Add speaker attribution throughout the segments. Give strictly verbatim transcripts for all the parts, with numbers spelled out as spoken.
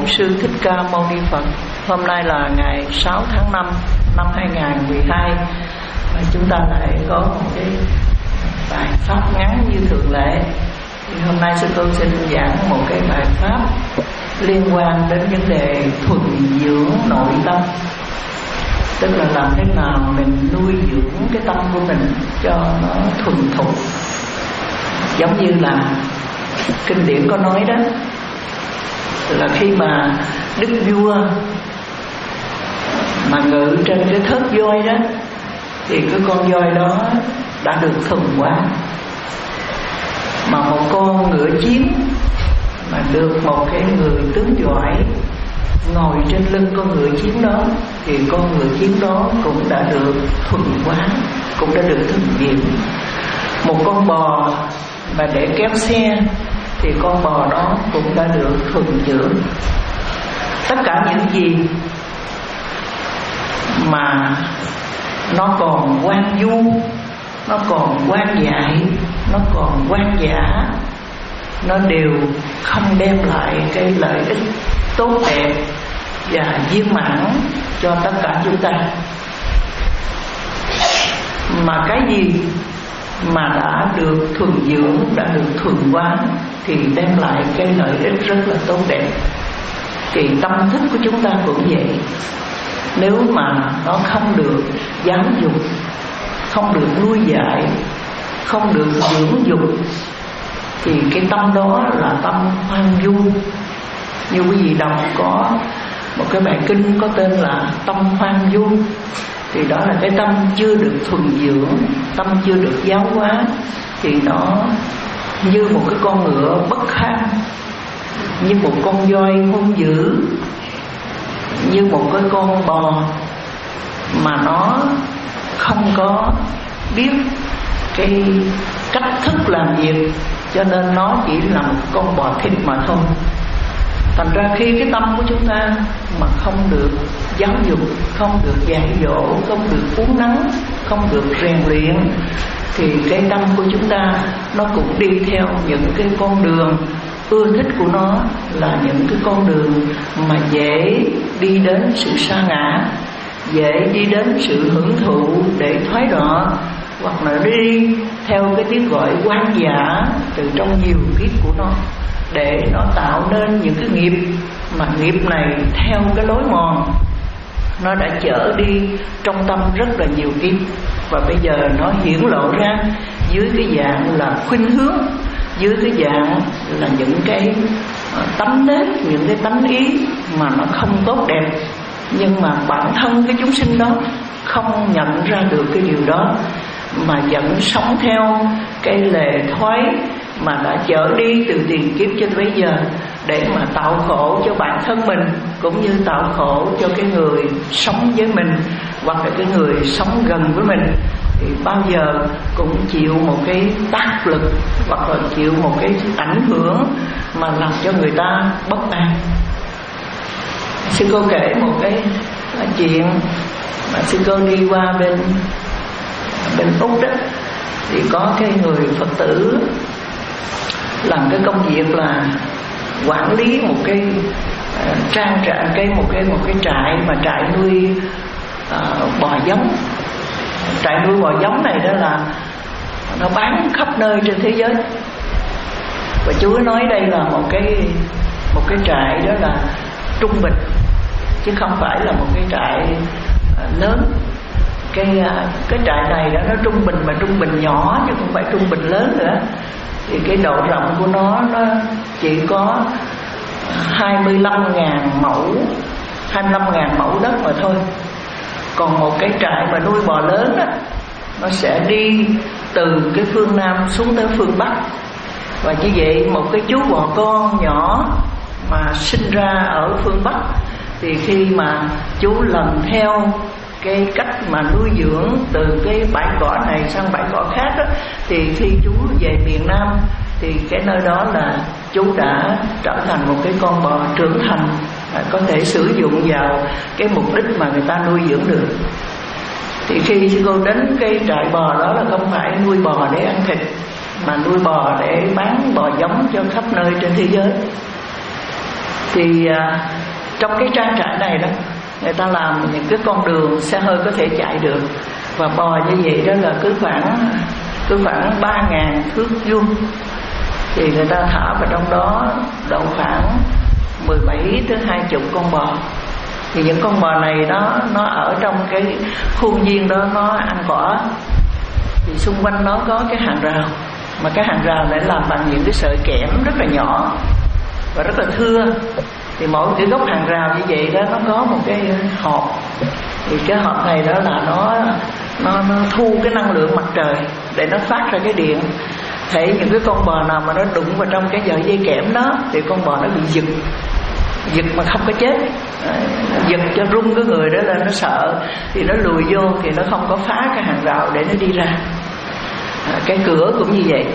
Speaker 1: Bổn Sư Thích Ca Mâu Ni Phật. Hôm nay là ngày sáu tháng năm năm hai nghìn không trăm mười hai và chúng ta lại có một cái bài pháp ngắn như thường lệ. Thì hôm nay sư cô xin giảng một cái bài pháp liên quan đến vấn đề thuần dưỡng nội tâm, tức là làm thế nào mình nuôi dưỡng cái tâm của mình cho nó thuần thục. Giống như là kinh điển có nói đó, là khi mà đức vua mà ngự trên cái thớt voi đó, thì cái con voi đó đã được thuần hóa. Mà một con ngựa chiến mà được một cái người tướng giỏi ngồi trên lưng con ngựa chiến đó, thì con ngựa chiến đó cũng đã được thuần hóa, cũng đã được thuần dưỡng. Một con bò mà để kéo xe, thì con bò đó cũng đã được thuần dưỡng. Tất cả những gì mà nó còn hoang vu, nó còn hoang dại, nó còn hoang dã, nó đều không đem lại cái lợi ích tốt đẹp và viên mãn cho tất cả chúng ta. Mà cái gì mà đã được thuần dưỡng, đã được thuần hóa thì đem lại cái lợi ích rất là tốt đẹp. Thì tâm thức của chúng ta cũng vậy. Nếu mà nó không được giáo dục, không được nuôi dạy, không được dưỡng dục, thì cái tâm đó là tâm hoang vu. Như quý vị đọc có một cái bài kinh có tên là tâm hoang vu, thì đó là cái tâm chưa được thuần dưỡng, tâm chưa được giáo hóa, thì nó như một cái con ngựa bất kham, như một con voi hung dữ, như một cái con bò mà nó không có biết cái cách thức làm việc, cho nên nó chỉ là một con bò thịt mà thôi. Thành ra khi cái tâm của chúng ta mà không được giáo dục, không được dạy dỗ, không được uốn nắn, không được rèn luyện, thì cái tâm của chúng ta nó cũng đi theo những cái con đường ưa thích của nó, là những cái con đường mà dễ đi đến sự sa ngã, dễ đi đến sự hưởng thụ để thoái đọa, hoặc là đi theo cái tiếng gọi hoang dã từ trong nhiều kiếp của nó, để nó tạo nên những cái nghiệp mà nghiệp này theo cái lối mòn nó đã chở đi trong tâm rất là nhiều kiếp, và bây giờ nó hiển lộ ra dưới cái dạng là khuynh hướng, dưới cái dạng là những cái tánh nết, những cái tánh ý mà nó không tốt đẹp. Nhưng mà bản thân cái chúng sinh đó không nhận ra được cái điều đó, mà vẫn sống theo cái lề thoái mà đã chở đi từ tiền kiếp cho tới bây giờ, để mà tạo khổ cho bản thân mình, cũng như tạo khổ cho cái người sống với mình, hoặc là cái người sống gần với mình, thì bao giờ cũng chịu một cái tác lực, hoặc là chịu một cái ảnh hưởng mà làm cho người ta bất an. Sư cô kể một cái chuyện mà sư cô đi qua bên bên Úc đó, thì có cái người Phật tử làm cái công việc là quản lý một cái uh, trang trại, cái một cái một cái trại mà trại nuôi uh, bò giống. Trại nuôi bò giống này đó là nó bán khắp nơi trên thế giới. Và chú nói đây là một cái một cái trại đó là trung bình, chứ không phải là một cái trại uh, lớn. Cái uh, cái trại này đó nó trung bình, mà trung bình nhỏ chứ không phải trung bình lớn nữa. Thì cái độ rộng của nó nó chỉ có hai mươi lăm ngàn mẫu, hai mươi lăm ngàn mẫu đất mà thôi. Còn một cái trại mà nuôi bò lớn á, nó sẽ đi từ cái phương Nam xuống tới phương Bắc. Và như vậy một cái chú bò con nhỏ mà sinh ra ở phương Bắc, thì khi mà chú lần theo cái cách mà nuôi dưỡng từ cái bãi cỏ này sang bãi cỏ khác đó, thì khi chú về miền Nam thì cái nơi đó là chú đã trở thành một cái con bò trưởng thành, có thể sử dụng vào cái mục đích mà người ta nuôi dưỡng được. Thì khi cô đến cái trại bò đó là không phải nuôi bò để ăn thịt, mà nuôi bò để bán bò giống cho khắp nơi trên thế giới. Thì à, trong cái trang trại này đó, người ta làm những cái con đường xe hơi có thể chạy được, và bò như vậy đó là cứ khoảng cứ khoảng ba ngàn thước vuông, thì người ta thả vào trong đó độ khoảng mười bảy tới hai mươi con bò. Thì những con bò này đó nó ở trong cái khuôn viên đó nó ăn cỏ, thì xung quanh nó có cái hàng rào, mà cái hàng rào này làm bằng những cái sợi kẽm rất là nhỏ và rất là thưa. Thì mỗi cái góc hàng rào như vậy đó nó có một cái hộp, thì cái hộp này đó là nó nó, nó thu cái năng lượng mặt trời để nó phát ra cái điện. Thấy những cái con bò nào mà nó đụng vào trong cái sợi dây kẽm đó thì con bò nó bị giật, giật mà không có chết, giật cho rung cái người đó lên, nó sợ thì nó lùi vô, thì nó không có phá cái hàng rào để nó đi ra. À, cái cửa cũng như vậy.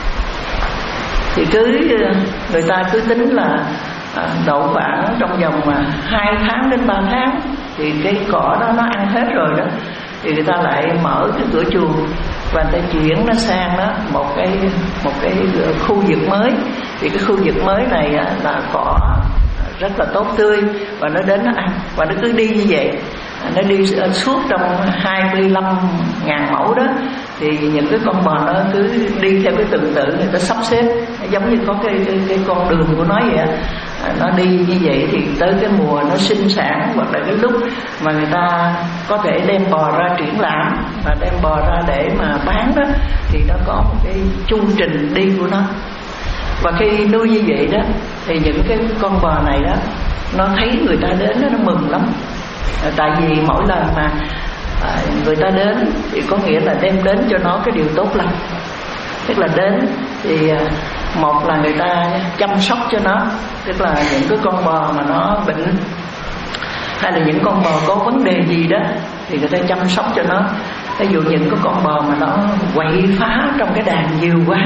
Speaker 1: Thì cứ người ta cứ tính là à, độ khoảng trong vòng mà hai tháng đến ba tháng thì cái cỏ đó nó ăn hết rồi đó, thì người ta lại mở cái cửa chuồng và người ta chuyển nó sang đó một cái một cái khu vực mới. Thì cái khu vực mới này là cỏ rất là tốt tươi, và nó đến nó ăn, và nó cứ đi như vậy, nó đi suốt trong hai mươi lăm ngàn mẫu đó. Thì những cái con bò nó cứ đi theo cái tuần tự người ta sắp xếp, giống như có cái, cái, cái con đường của nó vậy. Nó đi như vậy thì tới cái mùa nó sinh sản, hoặc là cái lúc mà người ta có thể đem bò ra triển lãm và đem bò ra để mà bán đó, thì nó có một cái chu trình đi của nó. Và khi nuôi như vậy đó thì những cái con bò này đó nó thấy người ta đến đó, nó mừng lắm. Tại vì mỗi lần mà à, người ta đến thì có nghĩa là đem đến cho nó cái điều tốt lành. Tức là đến thì à, một là người ta chăm sóc cho nó, tức là những cái con bò mà nó bệnh hay là những con bò có vấn đề gì đó thì người ta chăm sóc cho nó. Ví dụ những cái con bò mà nó quậy phá trong cái đàn nhiều quá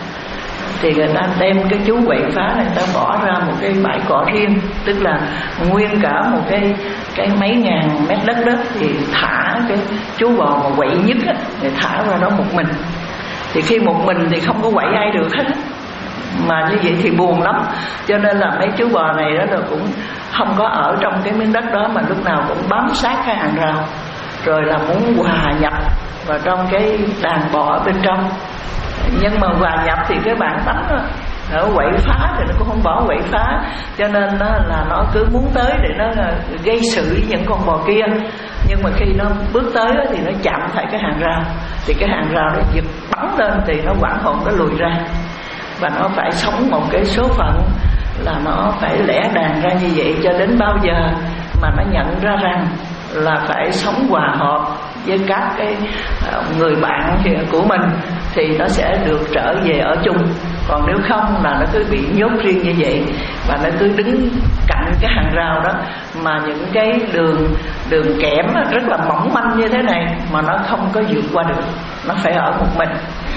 Speaker 1: thì người ta đem cái chú quậy phá này, người ta bỏ ra một cái bãi cỏ riêng, tức là nguyên cả một cái cái mấy ngàn mét đất đó, thì thả cái chú bò mà quậy nhất á, thì thả ra đó một mình. Thì khi một mình thì không có quậy ai được hết, mà như vậy thì buồn lắm. Cho nên là mấy chú bò này đó là cũng không có ở trong cái miếng đất đó, mà lúc nào cũng bám sát cái hàng rào, rồi là muốn hòa nhập vào trong cái đàn bò ở bên trong. Nhưng mà hòa nhập thì cái bản tánh đó, nó quậy phá thì nó cũng không bỏ quậy phá, cho nên đó là nó cứ muốn tới để nó gây sự với những con bò kia. Nhưng mà khi nó bước tới đó, thì nó chạm phải cái hàng rào, thì cái hàng rào nó giật bắn lên, thì nó hoảng hồn, nó lùi ra. Và nó phải sống một cái số phận là nó phải lẻ đàn ra như vậy cho đến bao giờ mà nó nhận ra rằng là phải sống hòa hợp với các cái người bạn của mình thì nó sẽ được trở về ở chung. Còn nếu không là nó cứ bị nhốt riêng như vậy, và nó cứ đứng cạnh cái hàng rào đó, mà những cái đường đường kẽm rất là mỏng manh như thế này mà nó không có vượt qua được, nó phải ở một mình.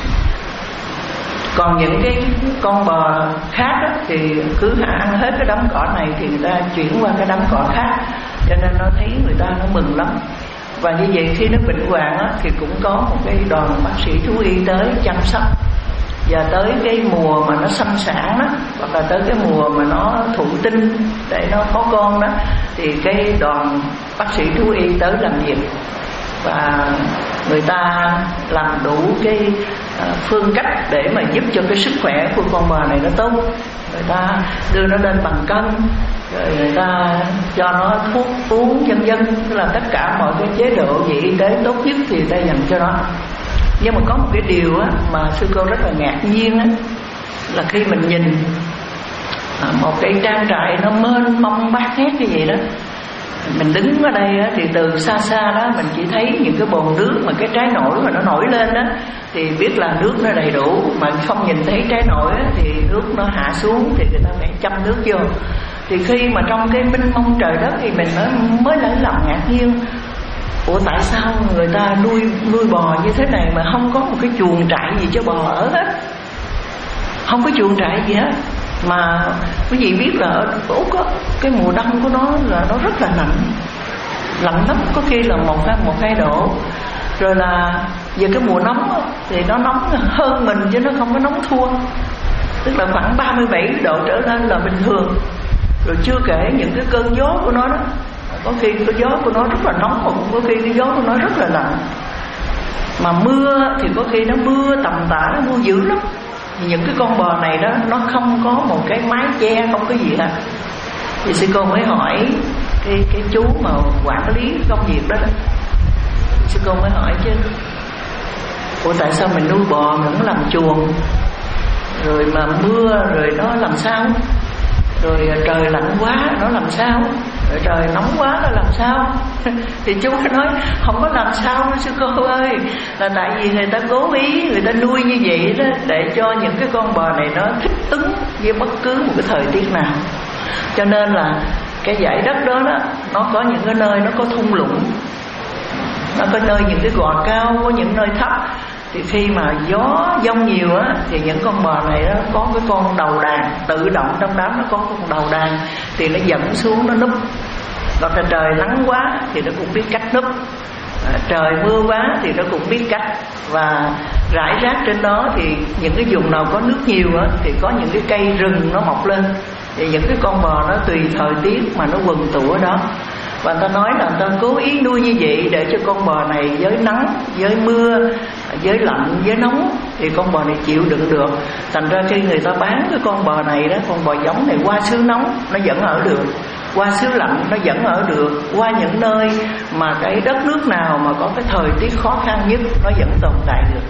Speaker 1: Còn những cái con bò khác đó, thì cứ ăn hết cái đám cỏ này thì người ta chuyển qua cái đám cỏ khác, cho nên nó thấy người ta nó mừng lắm. Và như vậy khi nó bệnh hoạn á, thì cũng có một cái đoàn bác sĩ thú y tới chăm sóc. Và tới cái mùa mà nó sanh sản đó, hoặc là tới cái mùa mà nó thụ tinh để nó có con đó, thì cái đoàn bác sĩ thú y tới làm việc. Và người ta làm đủ cái phương cách để mà giúp cho cái sức khỏe của con bò này nó tốt. Người ta đưa nó lên bằng cân, rồi người ta cho nó thuốc uống vân vân, tức là tất cả mọi cái chế độ về y tế tốt nhất thì người ta dành cho nó. Nhưng mà có một cái điều á, mà sư cô rất là ngạc nhiên á, là khi mình nhìn một cái trang trại nó mênh mông bát ngát như vậy đó, mình đứng ở đây á, thì từ xa xa đó mình chỉ thấy những cái bồn nước mà cái trái nổi mà nó nổi lên đó, thì biết là nước nó đầy đủ. Mà không nhìn thấy trái nổi á, thì nước nó hạ xuống thì người ta phải chăm nước vô. Thì khi mà trong cái mênh mông trời đất thì mình mới mới lấy lòng ngạc nhiên. Ủa tại sao người ta nuôi nuôi bò như thế này mà không có một cái chuồng trại gì cho bò ở hết, không có chuồng trại gì hết. Mà quý vị biết là ở Úc á, cái mùa đông của nó là nó rất là lạnh, lạnh lắm, có khi là một hai một hai độ. Rồi là về cái mùa nóng á, thì nó nóng hơn mình chứ nó không có nóng thua, tức là khoảng ba mươi bảy độ trở lên là bình thường. Rồi chưa kể những cái cơn gió của nó đó, có khi cái gió của nó rất là nóng, mà cũng có khi cái gió của nó rất là lạnh. Mà mưa thì có khi nó mưa tầm tã, nó mưa dữ lắm. Những cái con bò này đó, nó không có một cái mái che, không có gì hết. Thì sư cô mới hỏi cái, cái chú mà quản lý công việc đó, đó. Sư cô mới hỏi chứ, ủa tại sao mình nuôi bò mình cũng làm chuồng, rồi mà mưa rồi nó làm sao, rồi trời lạnh quá nó làm sao, rồi trời nóng quá nó làm sao? Thì chú nói không có làm sao đâu sư cô ơi, là tại vì người ta cố ý người ta nuôi như vậy đó, để cho những cái con bò này nó thích ứng với bất cứ một cái thời tiết nào. Cho nên là cái dãy đất đó, đó nó có những cái nơi nó có thung lũng, nó có nơi những cái gò cao, có những nơi thấp. Thì khi mà gió giông nhiều á, thì những con bò này đó có cái con đầu đàn tự động trong đám, nó có con đầu đàn thì nó dẫn xuống nó núp. Hoặc là trời nắng quá thì nó cũng biết cách núp, à, trời mưa quá thì nó cũng biết cách. Và rải rác trên đó thì những cái vùng nào có nước nhiều á, thì có những cái cây rừng nó mọc lên. Thì những cái con bò nó tùy thời tiết mà nó quần tụ ở đó. Và người ta nói là người ta cố ý nuôi như vậy để cho con bò này với nắng, với mưa, với lạnh, với nóng thì con bò này chịu đựng được. Thành ra khi người ta bán cái con bò này đó, con bò giống này qua xứ nóng nó vẫn ở được, qua xứ lạnh nó vẫn ở được, qua những nơi mà cái đất nước nào mà có cái thời tiết khó khăn nhất nó vẫn tồn tại được.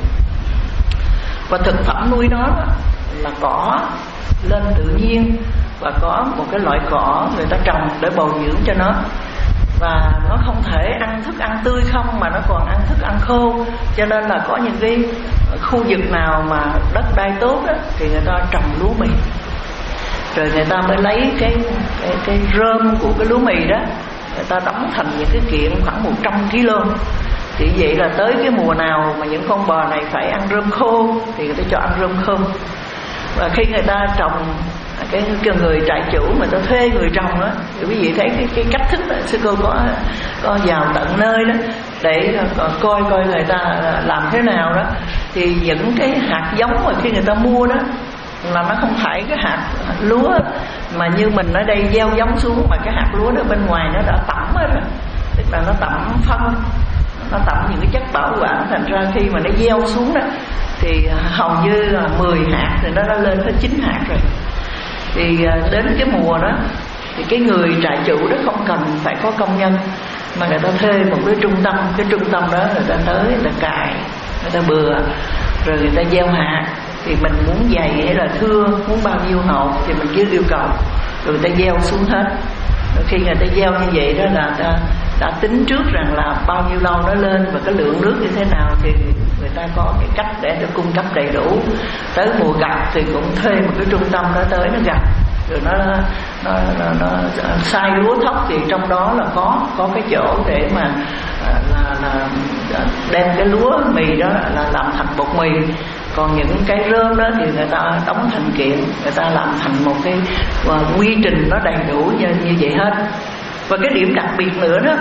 Speaker 1: Và thực phẩm nuôi nó là cỏ lên tự nhiên, và có một cái loại cỏ người ta trồng để bồi dưỡng cho nó. Và nó không thể ăn thức ăn tươi không, mà nó còn ăn thức ăn khô. Cho nên là có những cái khu vực nào mà đất đai tốt đó, thì người ta trồng lúa mì. Rồi người ta mới lấy cái, cái, cái rơm của cái lúa mì đó, người ta đóng thành những cái kiện khoảng một trăm ki lô. Thì vậy là tới cái mùa nào mà những con bò này phải ăn rơm khô thì người ta cho ăn rơm khô. Và khi người ta trồng, cái, cái người trại chủ mà ta thuê người trồng đó, thì quý vị thấy cái, cái cách thức đó, sư cô có có vào tận nơi đó để coi coi người ta làm thế nào đó. Thì những cái hạt giống mà khi người ta mua đó là nó không phải cái hạt lúa mà như mình ở đây gieo giống xuống, mà cái hạt lúa đó bên ngoài nó đã tẩm hết rồi, tức là nó tẩm phân, nó tẩm những cái chất bảo quản. Thành ra khi mà nó gieo xuống đó thì hầu như là mười hạt thì nó đã lên tới chín hạt rồi. Thì đến cái mùa đó thì cái người trại chủ đó không cần phải có công nhân, mà người ta thuê một cái trung tâm. Cái trung tâm đó người ta tới, người ta cài, người ta bừa, rồi người ta gieo hạt. Thì mình muốn dày hay là thưa, muốn bao nhiêu hột thì mình cứ yêu cầu, rồi người ta gieo xuống hết. Rồi khi người ta gieo như vậy đó là ta đã tính trước rằng là bao nhiêu lâu nó lên và cái lượng nước như thế nào, thì người ta có cái cách để nó cung cấp đầy đủ. Tới mùa gặt thì cũng thuê một cái trung tâm đó tới nó gặt, rồi nó nó, nó, nó sai lúa thóc, thì trong đó là có có cái chỗ để mà là, là đem cái lúa mì đó là làm thành bột mì. Còn những cái rơm đó thì người ta đóng thành kiện, người ta làm thành một cái uh, quy trình nó đầy đủ như, như vậy hết. Và cái điểm đặc biệt nữa đó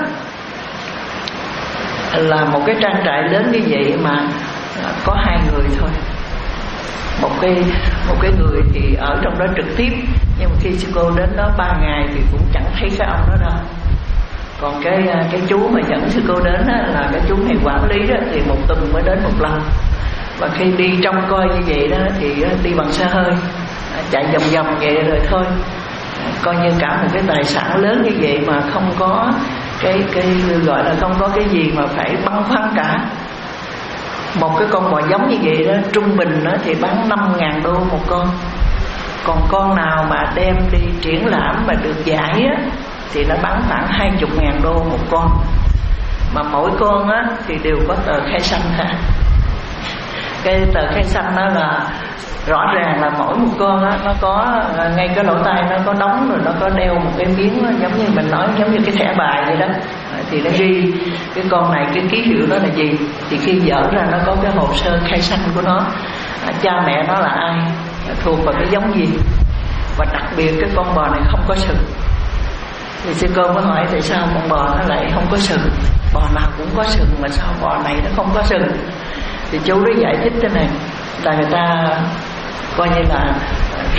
Speaker 1: là một cái trang trại lớn như vậy mà uh, có hai người thôi. Một cái một cái người thì ở trong đó trực tiếp, nhưng mà khi sư cô đến đó ba ngày thì cũng chẳng thấy cái ông đó đâu. Còn cái cái chú mà dẫn sư cô đến đó, là cái chú này quản lý đó, thì một tuần mới đến một lần. Và khi đi trông coi như vậy đó thì đi bằng xe hơi, chạy vòng vòng vậy rồi thôi. Coi như cả một cái tài sản lớn như vậy mà không có cái cái gọi là không có cái gì mà phải băn khoăn cả. Một cái con bò giống như vậy đó, trung bình đó thì bán năm ngàn đô một con. Còn con nào mà đem đi triển lãm mà được giải á, thì nó bán khoảng hai mươi ngàn đô một con. Mà mỗi con á thì đều có tờ khai xanh ha. Cái tờ khai xanh đó là rõ ràng là mỗi một con á, nó có ngay cái lỗ tai nó có đóng, rồi nó có đeo một cái miếng đó, giống như mình nói giống như cái thẻ bài vậy đó. Thì nó ghi cái con này cái ký hiệu đó là gì, thì khi dở ra nó có cái hồ sơ khai xanh của nó, cha mẹ nó là ai, thuộc vào cái giống gì. Và đặc biệt cái con bò này không có sừng. Thì sư cô mới hỏi tại sao con bò nó lại không có sừng, bò nào cũng có sừng mà sao bò này nó không có sừng. Thì chú đó giải thích thế này, là người ta coi như là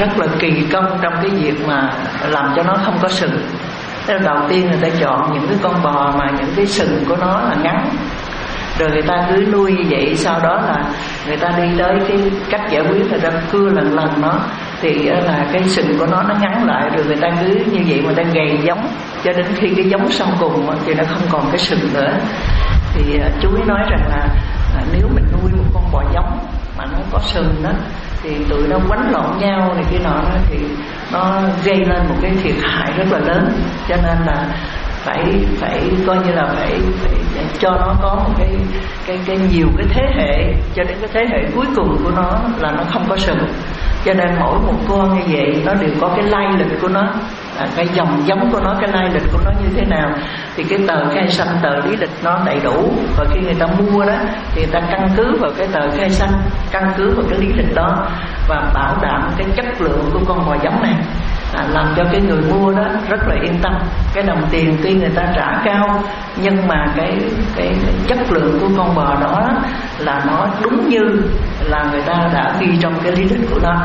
Speaker 1: rất là kỳ công trong cái việc mà làm cho nó không có sừng. Thế đầu tiên người ta chọn những cái con bò mà những cái sừng của nó là ngắn, rồi người ta cứ nuôi như vậy. Sau đó là người ta đi tới cái cách giải quyết, người ta cưa lần lần nó thì là cái sừng của nó nó ngắn lại, rồi người ta cứ như vậy mà ta gầy giống cho đến khi cái giống sau cùng thì nó không còn cái sừng nữa. Thì chú ấy nói rằng là nếu mình nuôi một con bò giống mà nó có sừng đó thì tụi nó quánh lộn nhau này kia nọ đó, thì nó gây lên một cái thiệt hại rất là lớn. Cho nên là phải phải coi như là phải, phải cho nó có một cái cái cái nhiều cái thế hệ, cho đến cái thế hệ cuối cùng của nó là nó không có sừng. Cho nên mỗi một con như vậy nó đều có cái lai lịch của nó, à, cái dòng giống của nó, cái lai lịch của nó như thế nào. Thì cái tờ khai xanh, tờ lý lịch nó đầy đủ. Và khi người ta mua đó thì người ta căn cứ vào cái tờ khai xanh, căn cứ vào cái lý lịch đó và bảo đảm cái chất lượng của con bò giống này, à, làm cho cái người mua đó rất là yên tâm. Cái đồng tiền tuy người ta trả cao nhưng mà cái cái, cái chất lượng của con bò đó là nó đúng như là người ta đã ghi trong cái lý lịch của nó.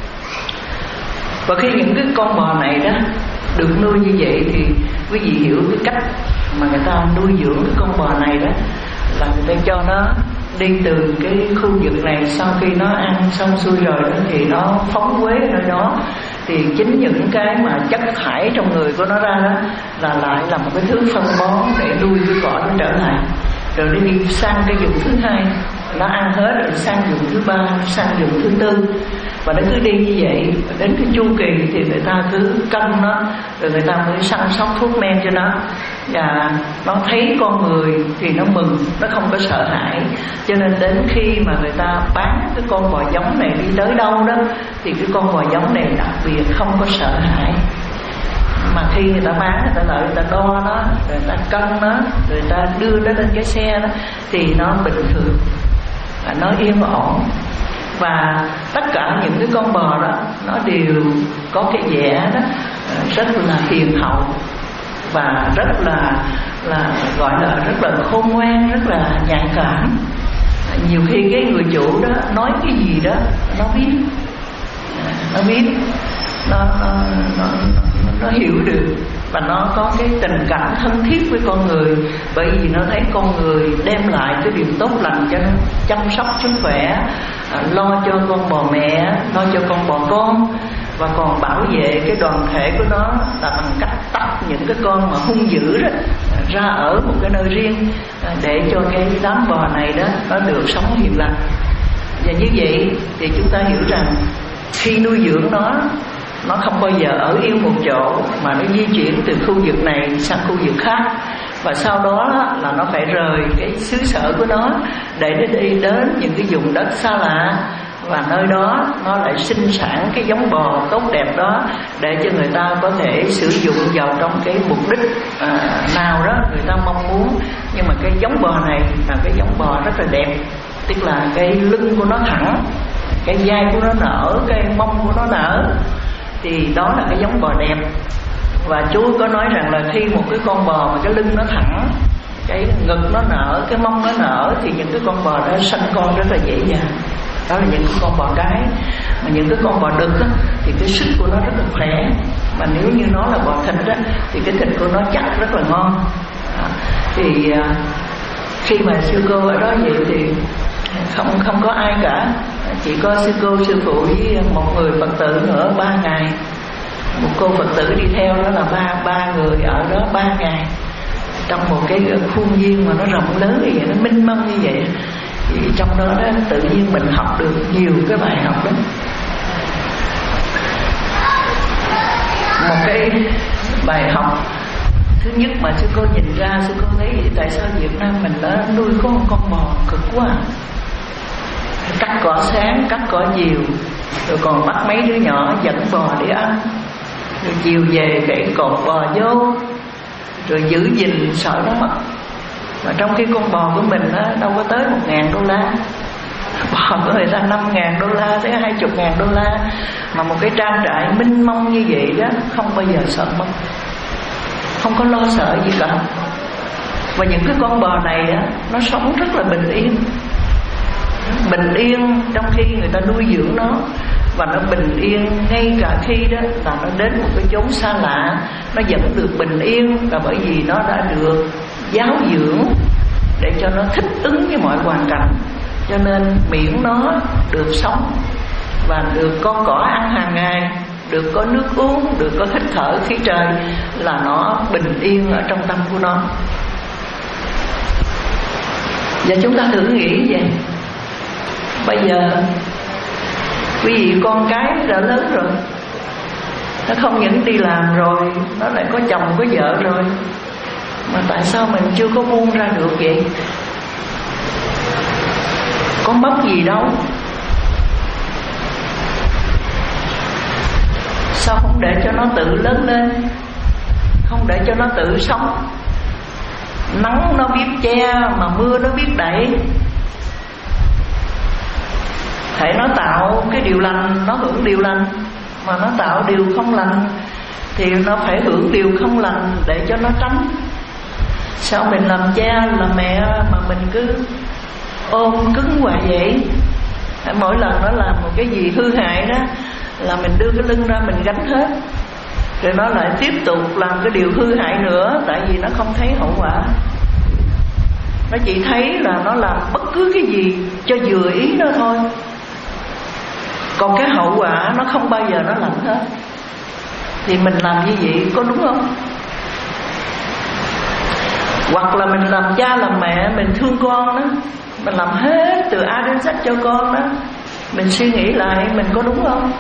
Speaker 1: Và khi những cái con bò này đó được nuôi như vậy thì quý vị hiểu cái cách mà người ta nuôi dưỡng cái con bò này đó là người ta cho nó đi từ cái khu vực này, sau khi nó ăn xong xuôi rồi đó, thì nó phóng quế ở đó. Thì chính những cái mà chất thải trong người của nó ra đó là lại là một cái thứ phân bón để nuôi cái cỏ nó trở lại. Rồi nó đi sang cái vùng thứ hai, nó ăn hết rồi sang vùng thứ ba, sang vùng thứ tư, và nó cứ đi như vậy. Đến cái chu kỳ thì người ta cứ cân nó, rồi người ta mới săn sóc thuốc men cho nó. Và nó thấy con người thì nó mừng, nó không có sợ hãi. Cho nên đến khi mà người ta bán cái con bò giống này đi tới đâu đó thì cái con bò giống này đặc biệt không có sợ hãi. Mà khi người ta bán, người ta lợi, người ta đo nó, người ta cân nó, người ta đưa nó lên cái xe đó thì nó bình thường, nó yên ổn. Và tất cả những cái con bò đó nó đều có cái vẻ đó rất là hiền hậu và rất là là gọi là rất là khôn ngoan, rất là nhạy cảm. Nhiều khi cái người chủ đó nói cái gì đó nó biết, nó biết, nó nó, nó, nó hiểu được, và nó có cái tình cảm thân thiết với con người, bởi vì nó thấy con người đem lại cái điều tốt lành cho nó, chăm sóc sức khỏe, lo cho con bò mẹ, lo cho con bò con, và còn bảo vệ cái đoàn thể của nó là bằng cách tách những cái con mà hung dữ đó ra ở một cái nơi riêng để cho cái đám bò này đó nó được sống hiền lành. Và như vậy thì chúng ta hiểu rằng khi nuôi dưỡng nó, nó không bao giờ ở yên một chỗ mà nó di chuyển từ khu vực này sang khu vực khác. Và sau đó là nó phải rời cái xứ sở của nó để nó đi đến những cái vùng đất xa lạ, và nơi đó nó lại sinh sản cái giống bò tốt đẹp đó để cho người ta có thể sử dụng vào trong cái mục đích à, nào đó người ta mong muốn. Nhưng mà cái giống bò này là cái giống bò rất là đẹp, tức là cái lưng của nó thẳng, cái vai của nó nở, cái mông của nó nở, thì đó là cái giống bò đẹp. Và chú có nói rằng là khi một cái con bò mà cái lưng nó thẳng, cái ngực nó nở, cái mông nó nở, thì những cái con bò đó sanh con rất là dễ dàng. Đó là những cái con bò cái. Mà những cái con bò đực á, thì cái sức của nó rất là khỏe. Mà nếu như nó là bò thịt á, thì cái thịt của nó chắc rất là ngon. Đó. Thì khi mà sư cô ở đó vậy thì không không có ai cả, chỉ có sư cô, sư phụ với một người Phật tử nữa ba ngày. Một cô Phật tử đi theo đó là ba ba người ở đó ba ngày trong một cái khuôn viên mà nó rộng lớn như vậy, nó mênh mông như vậy. Thì trong đó đó tự nhiên mình học được nhiều cái bài học đó. Một cái bài học thứ nhất mà sư cô nhìn ra, sư cô thấy tại sao Việt Nam mình đã nuôi có một con bò cực quá, cắt cỏ sáng, cắt cỏ chiều, rồi còn bắt mấy đứa nhỏ dẫn bò để ăn, rồi chiều về cái cột bò vô, rồi giữ gìn sợ nó mất. Mà trong khi con bò của mình đó, đâu có tới một ngàn đô la, bò của người ta năm ngàn đô la tới hai chục ngàn đô la, mà một cái trang trại mênh mông như vậy đó không bao giờ sợ mất, không có lo sợ gì cả. Và những cái con bò này đó, nó sống rất là bình yên, bình yên trong khi người ta nuôi dưỡng nó. và nó bình yên. Ngay cả khi đó là nó đến một cái chốn xa lạ, nó vẫn được bình yên, là bởi vì nó đã được giáo dưỡng để cho nó thích ứng với mọi hoàn cảnh. Cho nên miễn nó được sống và được có cỏ ăn hàng ngày, được có nước uống, được có hít thở khí trời, là nó bình yên ở trong tâm của nó. Và chúng ta thử nghĩ vậy, bây giờ quý vị con cái đã lớn rồi, nó không những đi làm rồi, nó lại có chồng có vợ rồi, mà tại sao mình chưa có buông ra được vậy? Có mất gì đâu. Sao không để cho nó tự lớn lên, không để cho nó tự sống? Nắng nó biết che mà mưa nó biết đẩy. Hãy nó tạo cái điều lành, nó hưởng điều lành. Mà nó tạo điều không lành thì nó phải hưởng điều không lành để cho nó tránh. Sao mình làm cha làm mẹ mà mình cứ ôm cứng hoài vậy? Mỗi lần nó làm một cái gì hư hại đó là mình đưa cái lưng ra mình gánh hết, rồi nó lại tiếp tục làm cái điều hư hại nữa. Tại vì nó không thấy hậu quả, nó chỉ thấy là nó làm bất cứ cái gì cho vừa ý nó thôi, còn cái hậu quả nó không bao giờ nó làm hết. Thì mình làm như vậy có đúng không? Hoặc là mình làm cha làm mẹ, mình thương con đó, mình làm hết từ A đến Z cho con đó, mình suy nghĩ lại mình có đúng không?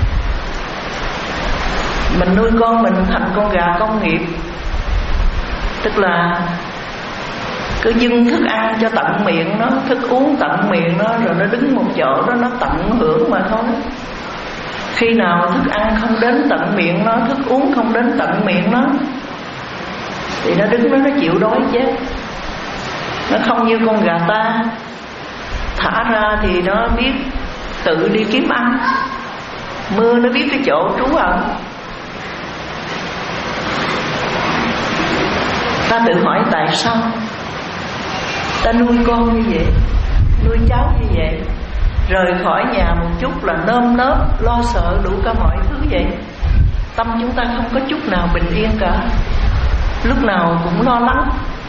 Speaker 1: Mình nuôi con mình thành con gà công nghiệp, tức là cứ dưng thức ăn cho tận miệng nó, thức uống tận miệng nó, rồi nó đứng một chỗ đó nó tận hưởng mà thôi. Khi nào thức ăn không đến tận miệng nó, thức uống không đến tận miệng nó, thì nó đứng đó nó chịu đói chết. Nó không như con gà ta, thả ra thì nó biết tự đi kiếm ăn, mưa nó biết cái chỗ trú ẩn. Ta tự hỏi tại sao ta nuôi con như vậy, nuôi cháu như vậy, rời khỏi nhà một chút là nơm nớp lo sợ đủ cả mọi thứ vậy. Tâm chúng ta không có chút nào bình yên cả, lúc nào cũng lo lắng,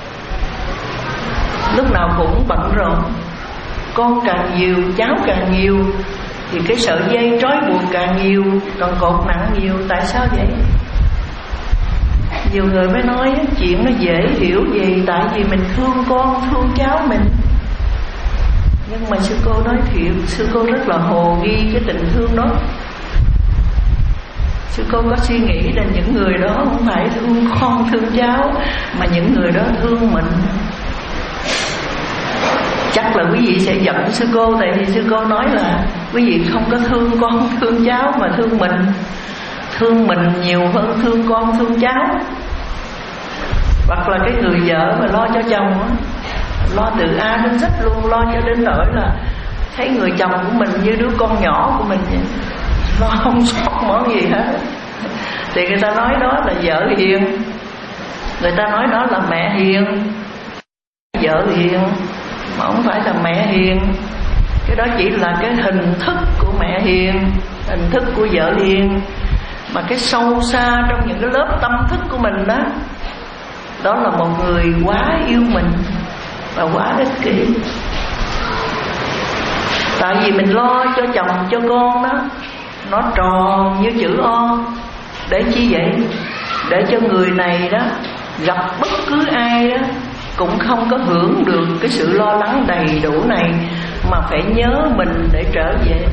Speaker 1: lúc nào cũng bận rộn. Con càng nhiều, cháu càng nhiều, thì cái sợi dây trói buộc càng nhiều, còn cột nặng nhiều. Tại sao vậy? Nhiều người mới nói chuyện nó dễ hiểu gì, tại vì mình thương con, thương cháu mình. Nhưng mà sư cô nói thiệt, sư cô rất là hồ nghi cái tình thương đó. Sư cô có suy nghĩ là những người đó không phải thương con, thương cháu, mà những người đó thương mình. Chắc là quý vị sẽ giận sư cô, tại vì sư cô nói là quý vị không có thương con, thương cháu, mà thương mình. Thương mình nhiều hơn thương con, thương cháu. Hoặc là cái người vợ mà lo cho chồng á, lo từ A đến Z luôn, lo cho đến nỗi là thấy người chồng của mình như đứa con nhỏ của mình vậy, lo không sót món gì hết. Thì người ta nói đó là vợ hiền, người ta nói đó là mẹ hiền. Vợ hiền mà không phải là mẹ hiền. Cái đó chỉ là cái hình thức của mẹ hiền, hình thức của vợ hiền. Mà cái sâu xa trong những cái lớp tâm thức của mình đó, đó là một người quá yêu mình và quá ích kỷ. Tại vì mình lo cho chồng cho con đó, nó tròn như chữ O. Để chi vậy? Để cho người này đó gặp bất cứ ai đó cũng không có hưởng được cái sự lo lắng đầy đủ này, mà phải nhớ mình để trở về.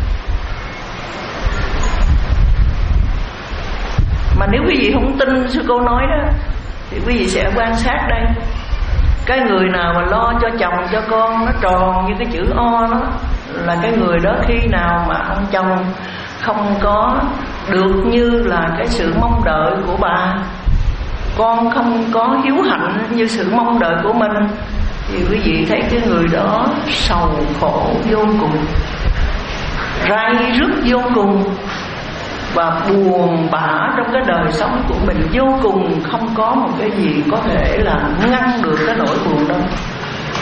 Speaker 1: Mà nếu quý vị không tin sư cô nói đó, thì quý vị sẽ quan sát đây. Cái người nào mà lo cho chồng cho con nó tròn như cái chữ O đó, là cái người đó khi nào mà ông chồng không có được như là cái sự mong đợi của bà, con không có hiếu hạnh như sự mong đợi của mình, thì quý vị thấy cái người đó sầu khổ vô cùng, rai rứt vô cùng, và buồn bã trong cái đời sống của mình vô cùng. Không có một cái gì có thể là ngăn được cái nỗi buồn đó.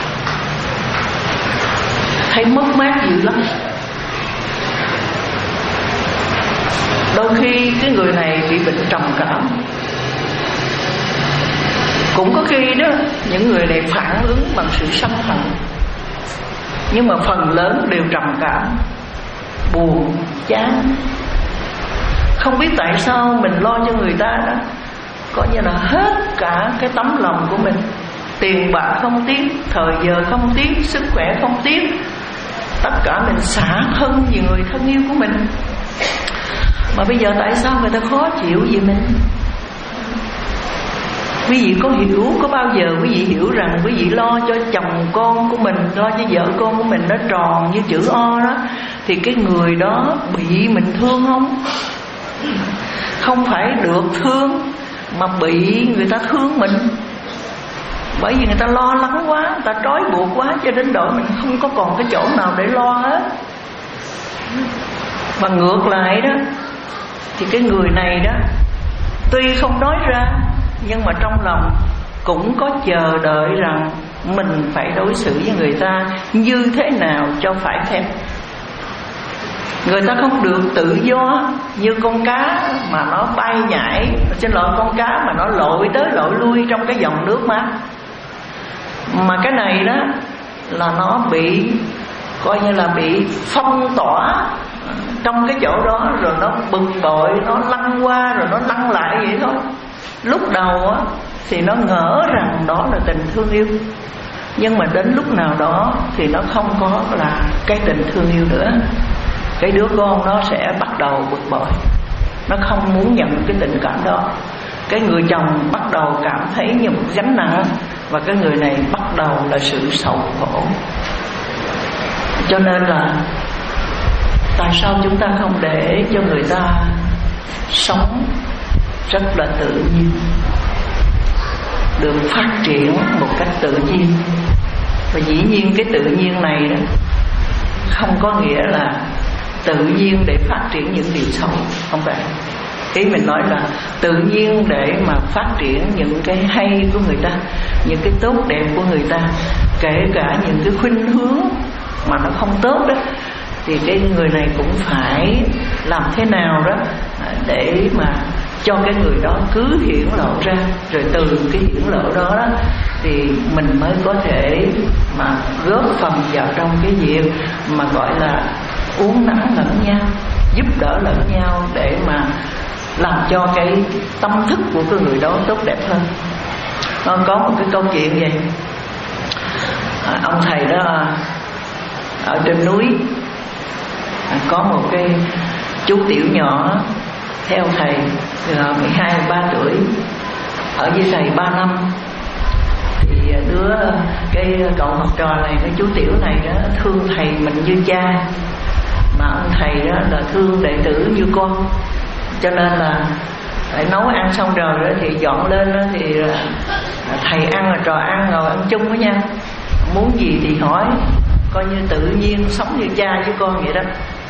Speaker 1: Thấy mất mát dữ lắm. Đôi khi cái người này bị bệnh trầm cảm, cũng có khi đó những người này phản ứng bằng sự sân hận, nhưng mà phần lớn đều trầm cảm, buồn, chán. Không biết tại sao mình lo cho người ta đó, coi như là hết cả cái tấm lòng của mình. Tiền bạc không tiếc, thời giờ không tiếc, sức khỏe không tiếc, tất cả mình xả thân vì người thân yêu của mình. Mà bây giờ tại sao người ta khó chịu vì mình? Quý vị có hiểu, có bao giờ quý vị hiểu rằng quý vị lo cho chồng con của mình, lo cho vợ con của mình nó tròn như chữ O đó, thì cái người đó bị mình thương không? Không phải được thương, mà bị người ta thương mình. Bởi vì người ta lo lắng quá, người ta trói buộc quá, cho đến độ mình không có còn cái chỗ nào để lo hết. Và ngược lại đó, thì cái người này đó, tuy không nói ra, nhưng mà trong lòng cũng có chờ đợi rằng mình phải đối xử với người ta như thế nào cho phải phép. Người ta không được tự do như con cá mà nó bay nhảy, xin lỗi, con cá mà nó lội tới lội lui trong cái dòng nước mát. Mà cái này đó là nó bị coi như là bị phong tỏa trong cái chỗ đó, rồi nó bực bội, nó lăn qua rồi nó lăn lại vậy thôi. Lúc đầu á thì nó ngỡ rằng đó là tình thương yêu, nhưng mà đến lúc nào đó thì nó không có là cái tình thương yêu nữa. Cái đứa con nó sẽ bắt đầu bực bội, nó không muốn nhận cái tình cảm đó. Cái người chồng bắt đầu cảm thấy như một gánh nặng, và cái người này bắt đầu là sự sầu khổ. Cho nên là tại sao chúng ta không để cho người ta sống rất là tự nhiên, được phát triển một cách tự nhiên. Và dĩ nhiên cái tự nhiên này đó không có nghĩa là tự nhiên để phát triển những điều xấu, không phải. Ý mình nói là tự nhiên để mà phát triển những cái hay của người ta, những cái tốt đẹp của người ta, kể cả những cái khuynh hướng mà nó không tốt đó, thì cái người này cũng phải làm thế nào đó để mà cho cái người đó cứ hiển lộ ra. Rồi từ cái hiển lộ đó, đó thì mình mới có thể mà góp phần vào trong cái việc mà gọi là uốn nắn lẫn nhau, giúp đỡ lẫn nhau, để mà làm cho cái tâm thức của cái người đó tốt đẹp hơn. Nó có một cái câu chuyện vậy. À, ông thầy đó ở trên núi, à, có một cái chú tiểu nhỏ theo thầy từ mười hai mười ba tuổi, ở với thầy ba năm. Thì đứa cái cậu học trò này, cái chú tiểu này đó thương thầy mình như cha, mà ông thầy đó là thương đệ tử như con. Cho nên là phải nấu ăn xong rồi đó thì dọn lên đó, thì thầy ăn là trò ăn, ngồi ăn chung với nhau, muốn gì thì hỏi, coi như tự nhiên sống như cha với con vậy đó.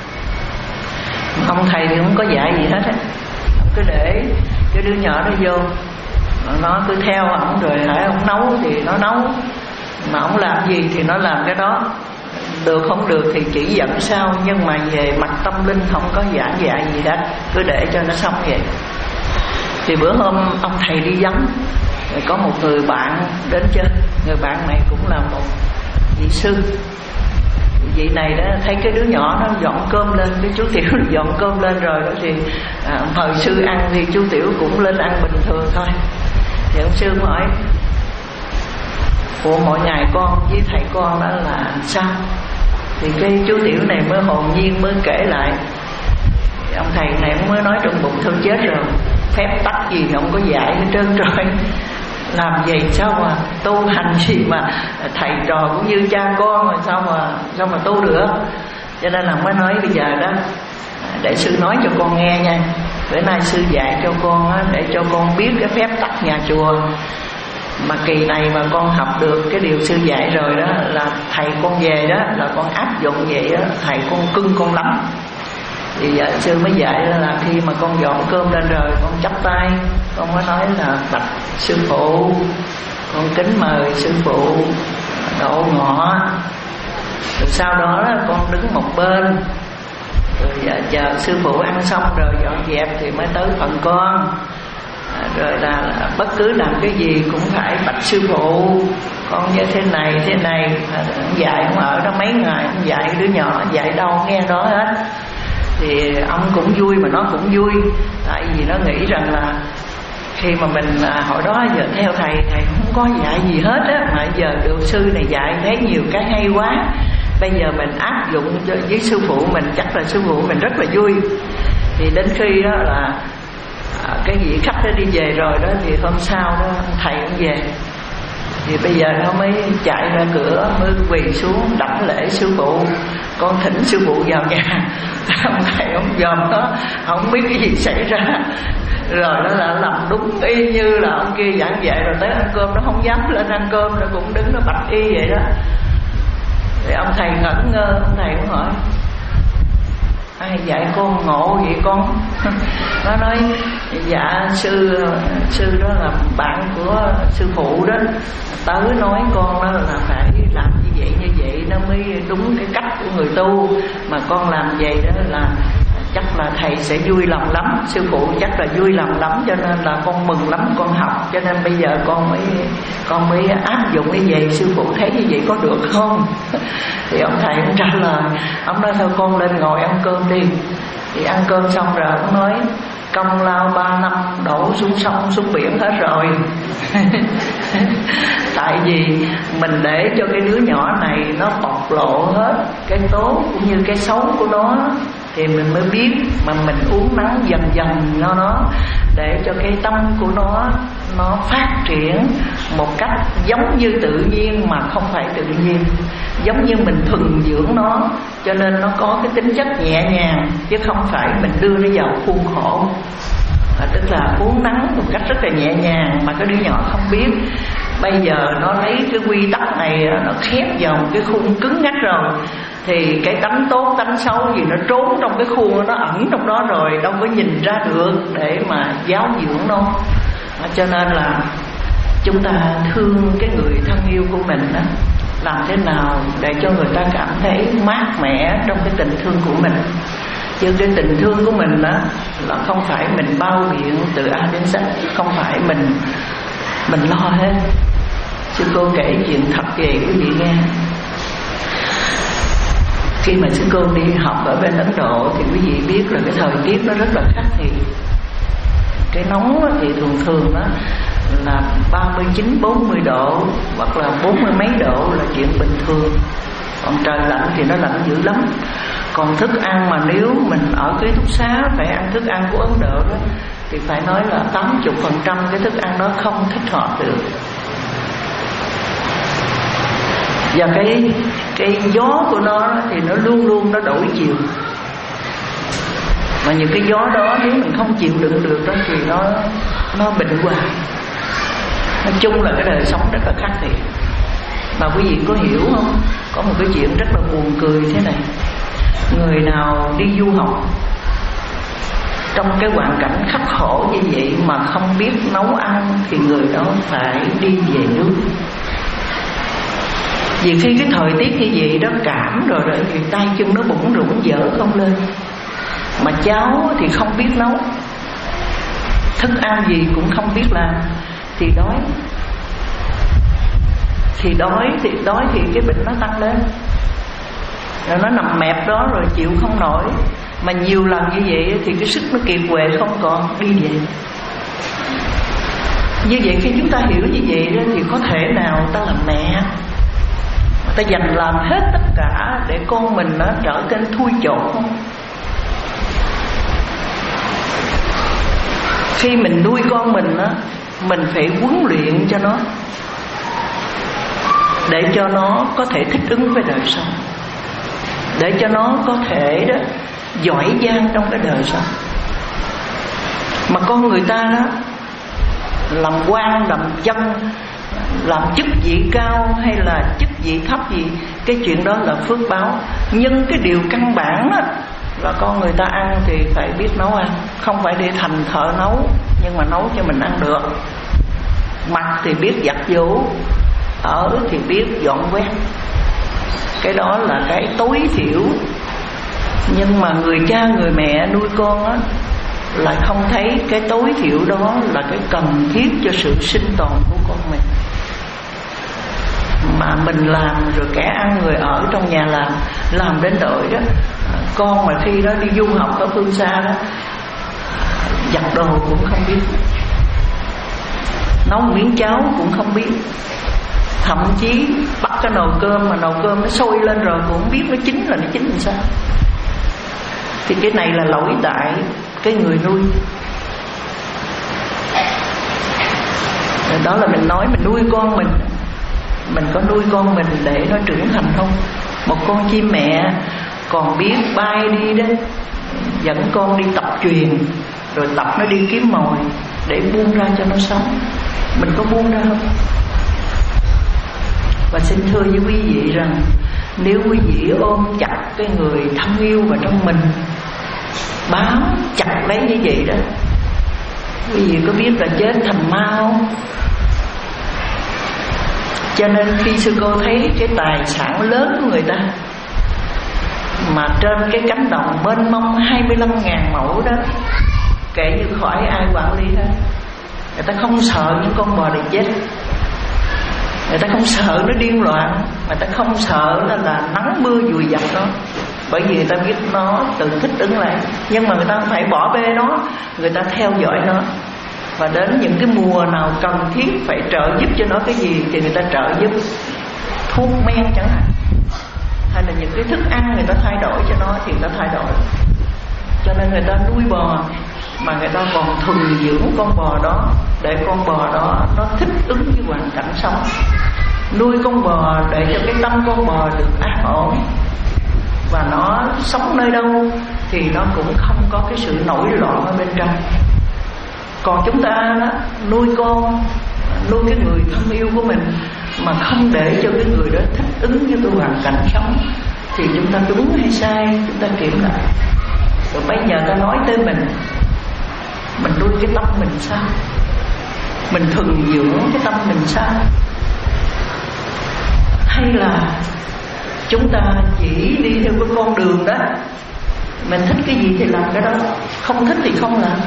Speaker 1: Ông thầy thì không có dạy gì hết á, cứ để cái đứa nhỏ nó vô, nó cứ theo ổng, rồi hãy ổng nấu thì nó nấu, mà ổng làm gì thì nó làm cái đó. Được không được thì chỉ dẫn sau, nhưng mà về mặt tâm linh không có giảng dạy gì hết, cứ để cho nó xong vậy. Thì bữa hôm ông thầy đi vắng, rồi có một người bạn đến chơi. Người bạn này cũng là một vị sư. Vị này đó thấy cái đứa nhỏ nó dọn cơm lên, cái chú tiểu dọn cơm lên rồi đó thì à, mời sư ăn, thì chú tiểu cũng lên ăn bình thường thôi. Thì ông sư hỏi: "Ủa mỗi ngày con với thầy con đó là sao?" Thì cái chú tiểu này mới hồn nhiên mới kể lại. Thì ông thầy này cũng mới nói trong bụng thôi chết rồi, phép tắc gì không có dạy hết trơn rồi, làm gì sao mà tu hành gì mà thầy trò cũng như cha con, mà sao mà sao mà tu được. Cho nên là mới nói bây giờ đó để sư nói cho con nghe nha, bữa nay sư dạy cho con á, để cho con biết cái phép tắc nhà chùa. Mà kỳ này mà con học được cái điều sư dạy rồi đó, là thầy con về đó là con áp dụng vậy đó, thầy con cưng con lắm. Thì giờ sư mới dạy là khi mà con dọn cơm lên rồi, con chắp tay, con mới nói là bạch sư phụ, con kính mời sư phụ đổ ngọ. Rồi sau đó là con đứng một bên, Rồi giờ chờ sư phụ ăn xong rồi dọn dẹp thì mới tới phần con. Rồi là, là bất cứ làm cái gì cũng phải bạch sư phụ, con như thế này thế này. Dạy cũng ở đó mấy ngày, không dạy đứa nhỏ, dạy đâu nghe đó hết. Thì ông cũng vui mà nó cũng vui, tại vì nó nghĩ rằng là khi mà mình hồi đó giờ theo thầy, thầy không có dạy gì hết á, mà giờ được sư này dạy thấy nhiều cái hay quá. Bây giờ mình áp dụng cho với sư phụ mình, chắc là sư phụ mình rất là vui. Thì đến khi đó là cái vị khách đó đi về rồi đó, thì hôm sau đó thầy cũng về. Thì bây giờ nó mới chạy ra cửa, mới quỳ xuống đảnh lễ sư phụ. Con thỉnh sư phụ vào nhà. Ông thầy ông dòm đó, không biết cái gì xảy ra. Rồi nó là làm đúng y như là ông kia giảng dạy. Rồi tới ăn cơm nó không dám lên ăn cơm, nó cũng đứng nó bạch y vậy đó. Thì ông thầy ngẩn ngơ, ông thầy cũng hỏi: ai dạy con ngộ vậy con? Nó nói: dạ sư sư đó là bạn của sư phụ đó, tới nói con đó là phải làm như vậy như vậy nó mới đúng cái cách của người tu, mà con làm vậy đó là chắc là thầy sẽ vui lòng lắm, sư phụ chắc là vui lòng lắm, cho nên là con mừng lắm, con học, cho nên bây giờ con mới con mới áp dụng như vậy. Sư phụ thấy như vậy có được không? Thì ông thầy cũng trả lời, ông nói thôi con lên ngồi ăn cơm đi. Thì ăn cơm xong rồi ông nói: công lao ba năm đổ xuống sông xuống biển hết rồi. Tại vì mình để cho cái đứa nhỏ này nó bộc lộ hết cái tốt cũng như cái xấu của nó, thì mình mới biết, mà mình uống nắng dần dần cho nó, để cho cái tâm của nó nó phát triển một cách giống như tự nhiên mà không phải tự nhiên, giống như mình thuần dưỡng nó, cho nên nó có cái tính chất nhẹ nhàng, chứ không phải mình đưa nó vào khuôn khổ. À, tức là uống nắng một cách rất là nhẹ nhàng, mà cái đứa nhỏ không biết. Bây giờ nó lấy cái quy tắc này, nó khép vào một cái khuôn cứng ngắc rồi, thì cái tánh tốt tánh xấu gì nó trốn trong cái khuôn, nó ẩn trong đó rồi, đâu có nhìn ra được để mà giáo dưỡng nó. À, cho nên là chúng ta thương cái người thân yêu của mình đó, làm thế nào để cho người ta cảm thấy mát mẻ trong cái tình thương của mình. Chứ cái tình thương của mình đó là không phải mình bao biện từ A đến Z, không phải mình mình lo hết. Sư cô kể chuyện thật về quý vị nghe. Khi mà sư cô đi học ở bên Ấn Độ thì quý vị biết là cái thời tiết nó rất là khắc nghiệt. Cái nóng thì thường thường đó là ba mươi chín bốn mươi độ hoặc là bốn mươi mấy độ là chuyện bình thường. Còn trời lạnh thì nó lạnh dữ lắm. Còn thức ăn mà nếu mình ở ký túc xá phải ăn thức ăn của Ấn Độ đó, thì phải nói là tám mươi phần trăm cái thức ăn đó không thích hợp được. Và cái cái gió của nó thì nó luôn luôn nó đổi chiều. Mà những cái gió đó nếu mình không chịu đựng được đó thì nó nó bệnh hoài. Nói chung là cái đời sống rất là khắc nghiệt. Mà quý vị có hiểu không? Có một cái chuyện rất là buồn cười thế này. Người nào đi du học trong cái hoàn cảnh khắc khổ như vậy mà không biết nấu ăn thì người đó phải đi về nước. Vì khi cái thời tiết như vậy đó cảm rồi rồi thì tay chân nó bủn rủn dở không lên. Mà cháu thì không biết nấu, thức ăn gì cũng không biết làm, thì đói. Thì đói thì đói thì cái bệnh nó tăng lên. Rồi nó nằm mẹp đó rồi chịu không nổi. Mà nhiều lần như vậy thì cái sức nó kiệt quệ không còn, đi về. Như vậy khi chúng ta hiểu như vậy đó, thì có thể nào ta làm mẹ, ta dành làm hết tất cả để con mình nó trở nên thui chột không? Khi mình nuôi con mình á, mình phải huấn luyện cho nó, để cho nó có thể thích ứng với đời sống, để cho nó có thể đó giỏi giang trong cái đời sống. Mà con người ta đó làm quan, làm dân, làm chức vị cao hay là chức vị thấp gì, cái chuyện đó là phước báo. Nhưng cái điều căn bản đó là con người ta ăn thì phải biết nấu ăn, không phải để thành thợ nấu, nhưng mà nấu cho mình ăn được. Mặc thì biết giặt giũ, ở thì biết dọn quét. Cái đó là cái tối thiểu Nhưng mà người cha người mẹ nuôi con á lại không thấy cái tối thiểu đó là cái cần thiết cho sự sinh tồn của con mình. Mà mình làm rồi kẻ ăn người ở trong nhà làm, làm đến đội đó con mà khi đó đi du học ở phương xa đó, giặt đồ cũng không biết, nấu miếng cháo cũng không biết, thậm chí bắt cái nồi cơm mà nồi cơm nó sôi lên rồi cũng không biết nó chín là nó chín làm sao. Thì cái này là lỗi tại cái người nuôi. Đó là mình nói mình nuôi con mình, mình có nuôi con mình để nó trưởng thành không? Một con chim mẹ còn biết bay đi đó, dẫn con đi tập truyền, rồi tập nó đi kiếm mồi để buông ra cho nó sống. Mình có buông ra không? Và xin thưa với quý vị rằng nếu quý vị ôm chặt cái người thân yêu vào trong mình, bám chặt lấy như vậy đó, quý vị có biết là chết thành ma không? Cho nên khi sư cô thấy cái tài sản lớn của người ta mà trên cái cánh đồng mênh mông hai mươi lăm ngàn mẫu đó, kể như khỏi ai quản lý hết. Người ta không sợ những con bò này chết, người ta không sợ nó điên loạn, người ta không sợ là, là nắng mưa vùi dập nó, bởi vì người ta biết nó tự thích ứng lại. Nhưng mà người ta không phải bỏ bê nó, người ta theo dõi nó. Và đến những cái mùa nào cần thiết phải trợ giúp cho nó cái gì thì người ta trợ giúp, thuốc men chẳng hạn, hay là những cái thức ăn người ta thay đổi cho nó thì người ta thay đổi. Cho nên người ta nuôi bò mà người ta còn thuần dưỡng con bò đó để con bò đó nó thích ứng với hoàn cảnh sống. Nuôi con bò để cho cái tâm con bò được an ổn, và nó sống nơi đâu thì nó cũng không có cái sự nổi loạn ở bên trong. Còn chúng ta đó, nuôi con, nuôi cái người thân yêu của mình mà không để cho cái người đó thích ứng với cái hoàn cảnh sống thì chúng ta đúng hay sai chúng ta kiểm lại. Rồi bây giờ ta nói tới mình, mình nuôi cái tâm mình sao? Mình thuần dưỡng cái tâm mình sao? Hay là chúng ta chỉ đi theo cái con đường đó, mình thích cái gì thì làm cái đó, không thích thì không làm.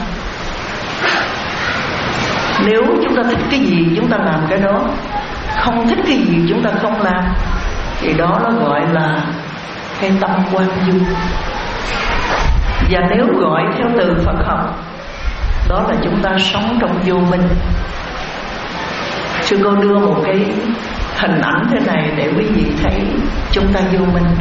Speaker 1: Nếu chúng ta thích cái gì chúng ta làm cái đó, không thích cái gì chúng ta không làm, thì đó nó gọi là cái tâm quan dung. Và nếu gọi theo từ Phật học, đó là chúng ta sống trong vô minh. Sư cô đưa một cái hình ảnh thế này để quý vị thấy chúng ta vô minh.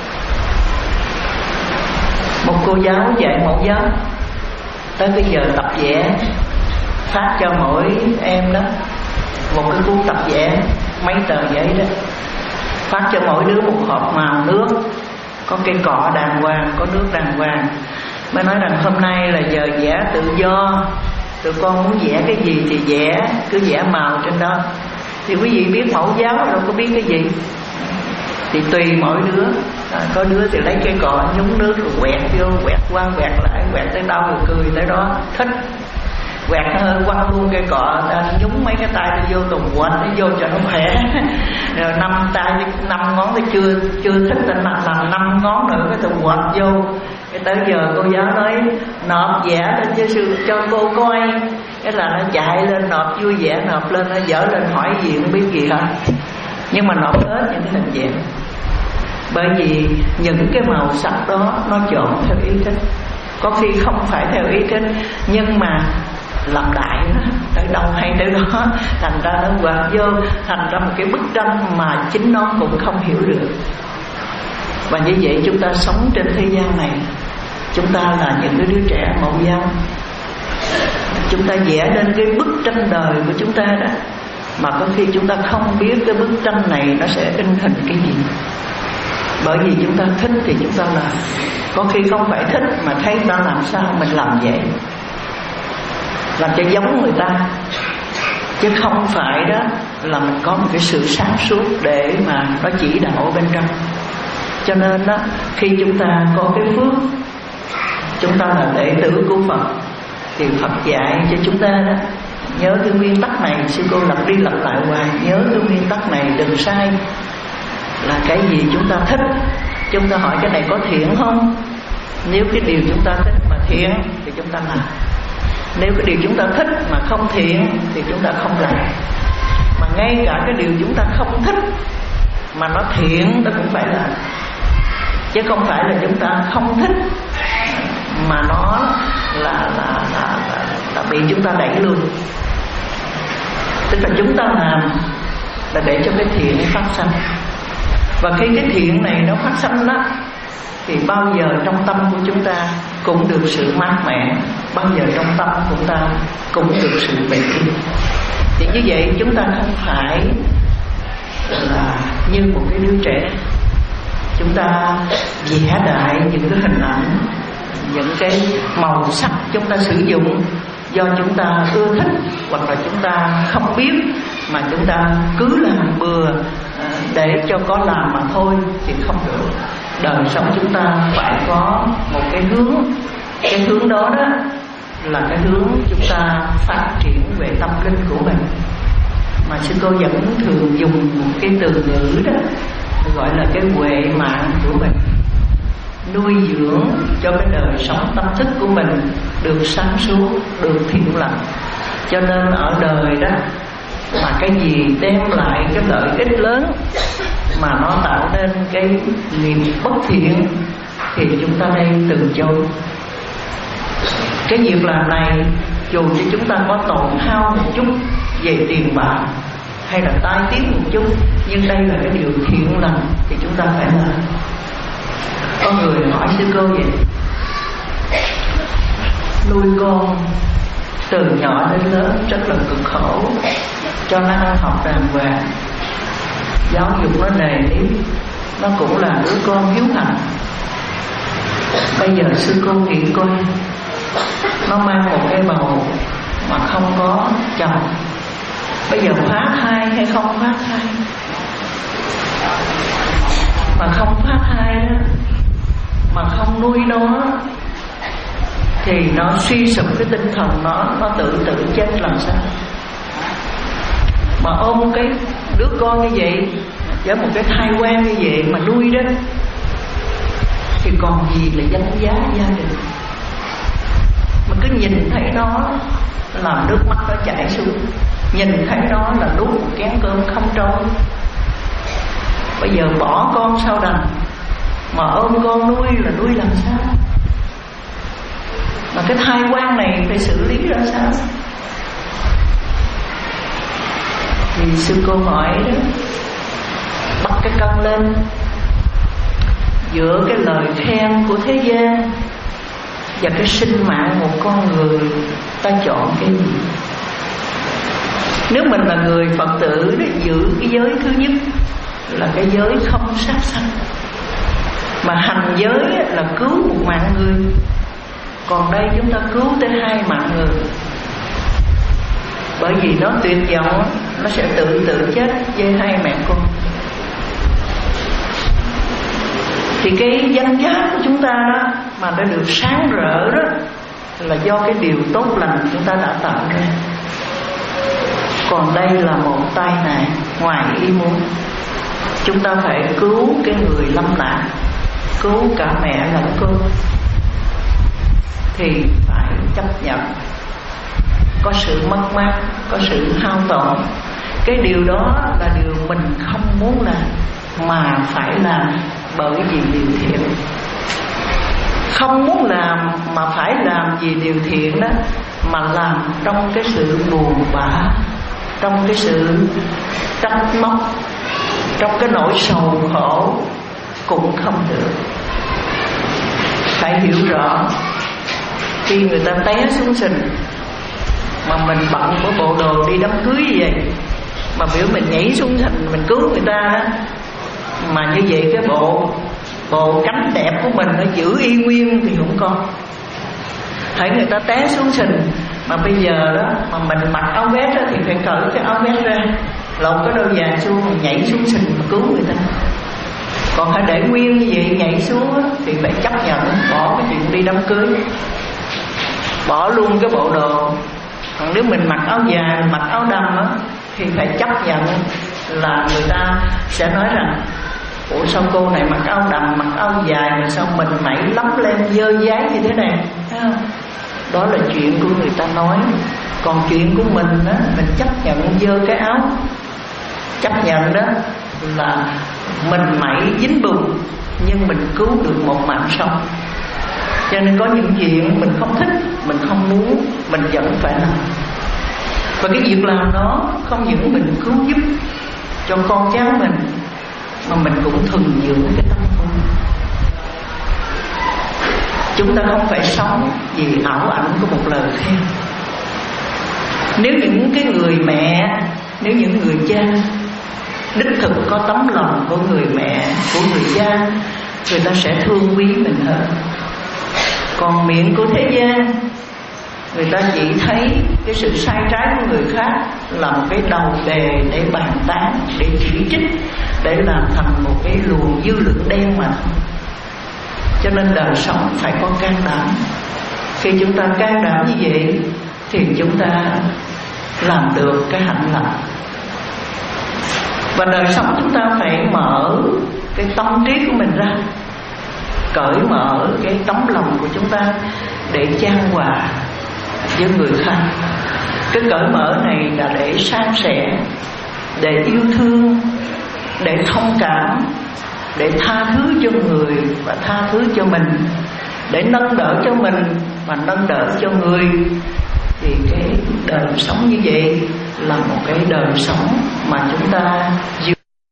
Speaker 1: Một cô giáo dạy mẫu giáo tới bây giờ tập vẽ, phát cho mỗi em đó một cái cuốn tập vẽ mấy tờ giấy đó, phát cho mỗi đứa một hộp màu nước, có cây cọ đàng hoàng, có nước đàng hoàng. Mới nói rằng hôm nay là giờ vẽ tự do, tụi con muốn vẽ cái gì thì vẽ, cứ vẽ màu trên đó. Thì quý vị biết mẫu giáo đâu có biết cái gì, thì tùy mỗi đứa. À, có đứa thì lấy cây cọ nhúng nước rồi quẹt vô, quẹt qua quẹt lại, quẹt tới đâu rồi cười tới đó, thích. Quẹt hơi quăng luôn cây cọ, nhúng mấy cái tay đi vô tùng quạnh đi vô cho nó khỏe. Rồi năm tay năm ngón thì chưa chưa thích là làm năm ngón nữa cái tùng quạnh vô. Cái tới giờ cô giáo nói nộp vẽ lên cho sư cho cô coi. Cái là nó chạy lên nộp vui vẻ, nộp lên nó dở lên hỏi gì không biết gì hết. Nhưng mà nộp hết những cái hình vẽ, bởi vì những cái màu sắc đó nó chọn theo ý thích. Có khi không phải theo ý thích, nhưng mà làm đại nó tới đâu hay tới đó, thành ra nó quạt vô thành ra một cái bức tranh mà chính nó cũng không hiểu được. Và như vậy chúng ta sống trên thế gian này, chúng ta là những cái đứa trẻ mẫu giáo, chúng ta vẽ lên cái bức tranh đời của chúng ta đó, mà có khi chúng ta không biết cái bức tranh này nó sẽ in hình cái gì. Bởi vì chúng ta thích thì chúng ta làm, có khi không phải thích mà thấy người ta làm sao mình làm vậy, làm cho giống người ta, chứ không phải đó là mình có một cái sự sáng suốt để mà nó chỉ đạo ở bên trong. Cho nên đó, khi chúng ta có cái phước, chúng ta là đệ tử của Phật, thì Phật dạy cho chúng ta đó, nhớ cái nguyên tắc này. Sư cô lặp đi lặp lại hoài, nhớ cái nguyên tắc này đừng sai. Là cái gì chúng ta thích, chúng ta hỏi cái này có thiện không, Nếu cái điều chúng ta thích mà thiện thì chúng ta làm. Nếu cái điều chúng ta thích mà không thiện thì chúng ta không làm. Mà ngay cả cái điều chúng ta không thích mà nó thiện ta cũng phải làm. Chứ không phải là chúng ta không thích mà nó là là, là, là, là bị chúng ta đẩy luôn. Tức là chúng ta làm là để cho cái thiện phát sinh. Và khi cái thiện này nó phát sinh đó, thì bao giờ trong tâm của chúng ta cũng được sự mát mẻ, bao giờ trong tâm của chúng ta cũng được sự bình yên. Thì như vậy chúng ta không phải là như một cái đứa trẻ, chúng ta vẽ đại những cái hình ảnh, những cái màu sắc chúng ta sử dụng do chúng ta ưa thích hoặc là chúng ta không biết, mà chúng ta cứ làm bừa để cho có làm mà thôi thì không được. Đời sống chúng ta phải có một cái hướng. Cái hướng đó đó là cái hướng chúng ta phát triển về tâm linh của mình. Mà sư cô vẫn thường dùng một cái từ ngữ đó gọi là cái huệ mạng của mình, nuôi dưỡng cho cái đời sống tâm thức của mình được sáng suốt, được thiện lành. Cho nên ở đời đó mà cái gì đem lại cái lợi ích lớn mà nó tạo nên cái nghiệp bất thiện thì chúng ta nên từ chối. Cái việc làm này dù cho chúng ta có tổn hao một chút về tiền bạc hay là tai tiếng một chút, nhưng đây là cái điều thiện lành thì chúng ta phải làm. Có người hỏi sư cô vậy: nuôi con từ nhỏ đến lớn rất là cực khổ, cho nó ăn học đàng hoàng, giáo dục nó nề nếp, nó cũng là đứa con hiếu hành. Bây giờ sư cô nghĩ coi, nó mang một cái bầu mà không có chồng, bây giờ phá thai hay không phá thai? Mà không phá thai đó, mà không nuôi nó thì nó suy sụp cái tinh thần nó, nó tự tự chết làm sao? Mà ôm cái đứa con như vậy với một cái thai quan như vậy mà nuôi đó thì còn gì là danh giá gia đình. Mà cứ nhìn thấy nó làm nước mắt nó chảy xuống, nhìn thấy nó là nuốt một chén cơm không trôi. Bây giờ bỏ con sau đành mà ôm con nuôi là nuôi làm sao? Mà cái thai quan này phải xử lý ra sao? Thì sư cô hỏi đó, bắt cái cân lên giữa cái lời khen của thế gian và cái sinh mạng một con người, ta chọn cái gì? Nếu mình là người Phật tử để giữ cái giới thứ nhất là cái giới không sát sanh, mà hành giới là cứu một mạng người, còn đây chúng ta cứu tới hai mạng người. Bởi vì nó tuyệt vọng, nó sẽ tự tự chết với hai mẹ con. Thì cái danh giá của chúng ta đó mà đã được sáng rỡ đó là do cái điều tốt lành chúng ta đã tạo ra. Còn đây là một tai nạn ngoài ý muốn. Chúng ta phải cứu cái người lâm nạn, cứu cả mẹ lẫn con, thì phải chấp nhận có sự mất mát, có sự hao tổn. Cái điều đó là điều mình không muốn làm mà phải làm bởi vì điều thiện. Không muốn làm mà phải làm vì điều thiện đó, mà làm trong cái sự buồn bã, trong cái sự trách móc, trong cái nỗi sầu khổ cũng không được. Phải hiểu rõ, khi người ta té xuống sình mà mình bận với bộ đồ đi đám cưới như vậy, mà biểu mình nhảy xuống sình mình cứu người ta, mà như vậy cái bộ bộ cánh đẹp của mình nó giữ y nguyên thì không có. Thấy người ta té xuống sình mà bây giờ đó mà mình mặc áo vest đó, thì phải cởi cái áo vest ra, lột cái đôi giày xuống, mình nhảy xuống sình mà cứu người ta. Còn phải để nguyên như vậy nhảy xuống đó, thì phải chấp nhận bỏ cái chuyện đi đám cưới, bỏ luôn cái bộ đồ. Còn nếu mình mặc áo dài, mặc áo đầm đó, thì phải chấp nhận là người ta sẽ nói rằng ủa sao cô này mặc áo đầm, mặc áo dài mà sao mình mẩy lắm lên dơ dái như thế này, thấy không? Đó là chuyện của người ta nói. Còn chuyện của mình á, mình chấp nhận dơ cái áo, chấp nhận đó là mình mẩy dính bùn, nhưng mình cứu được một mạng sống. Cho nên có những chuyện mình không thích, mình không muốn, mình vẫn phải làm. Và cái việc làm đó không những mình cứu giúp cho con cháu mình, mà mình cũng thuần dưỡng cái tâm của mình. Chúng ta không phải sống vì ảo ảnh của một lời khen. Nếu những cái người mẹ, nếu những người cha đích thực có tấm lòng của người mẹ, của người cha, người ta sẽ thương quý mình hơn. Còn miệng của thế gian, người ta chỉ thấy cái sự sai trái của người khác là một cái đầu đề để bàn tán, để chỉ trích, để làm thành một cái luồng dư luận đen mà thôi. Cho nên đời sống phải có can đảm. Khi chúng ta can đảm như vậy thì chúng ta làm được cái hạnh lành. Và đời sống chúng ta phải mở cái tâm trí của mình ra, cởi mở cái tấm lòng của chúng ta để chan hòa với người khác. Cái cởi mở này là để san sẻ, để yêu thương, để thông cảm, để tha thứ cho người và tha thứ cho mình, để nâng đỡ cho mình và nâng đỡ cho người. Thì cái đời sống như vậy là một cái đời sống mà chúng ta vừa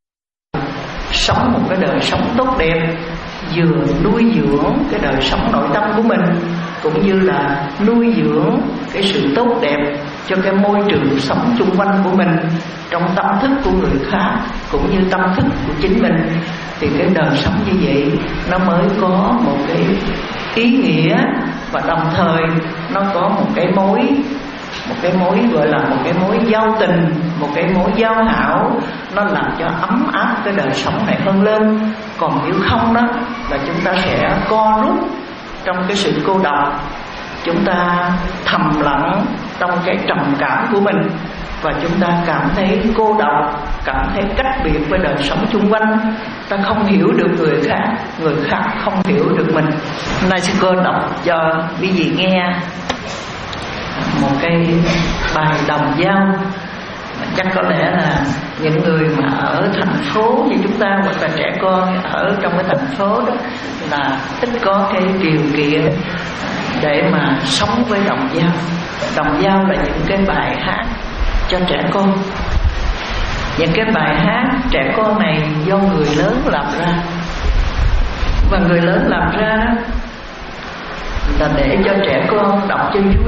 Speaker 1: sống một cái đời sống tốt đẹp, vừa nuôi dưỡng cái đời sống nội tâm của mình, cũng như là nuôi dưỡng cái sự tốt đẹp cho cái môi trường sống chung quanh của mình, trong tâm thức của người khác cũng như tâm thức của chính mình. Thì cái đời sống như vậy nó mới có một cái ý nghĩa, và đồng thời nó có một cái mối một cái mối gọi là một cái mối giao tình, một cái mối giao hảo, nó làm cho ấm áp cái đời sống này hơn lên. Còn nếu không đó là chúng ta sẽ co rút trong cái sự cô độc, chúng ta thầm lặng trong cái trầm cảm của mình, và chúng ta cảm thấy cô độc, cảm thấy cách biệt với đời sống chung quanh. Ta không hiểu được người khác, người khác không hiểu được mình. Hôm nay sư cô đọc cho quý vị nghe một cái bài đồng dao. Chắc có lẽ là những người mà ở thành phố như chúng ta, hoặc là trẻ con ở trong cái thành phố đó, là ít có cái điều kiện để mà sống với đồng dao. Đồng dao là những cái bài hát cho trẻ con. Những cái bài hát trẻ con này do người lớn làm ra, và người lớn làm ra đó là để cho trẻ con đọc cho vui,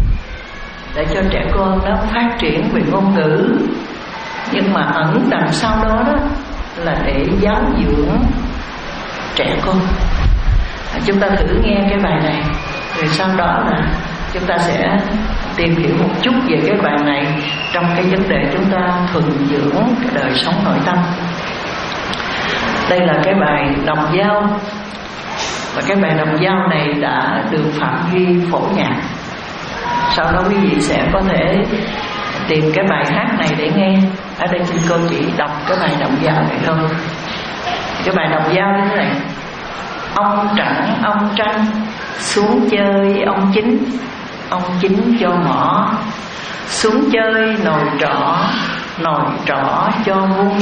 Speaker 1: để cho trẻ con nó phát triển về ngôn ngữ. Nhưng mà ẩn đằng sau đó đó là để giáo dưỡng trẻ con. Chúng ta thử nghe cái bài này, rồi sau đó là chúng ta sẽ tìm hiểu một chút về cái bài này trong cái vấn đề chúng ta thuần dưỡng cái đời sống nội tâm. Đây là cái bài đồng dao, và cái bài đồng dao này đã được Phạm Duy phổ nhạc. Sau đó quý vị sẽ có thể tìm cái bài hát này để nghe. Ở đây xin cô chỉ đọc cái bài đồng dao này thôi. Cái bài đồng dao như thế này: ông Trẳng ông Tranh xuống chơi ông Chính, ông Chính cho mỏ. Xuống chơi nồi trỏ, nồi trỏ cho vung.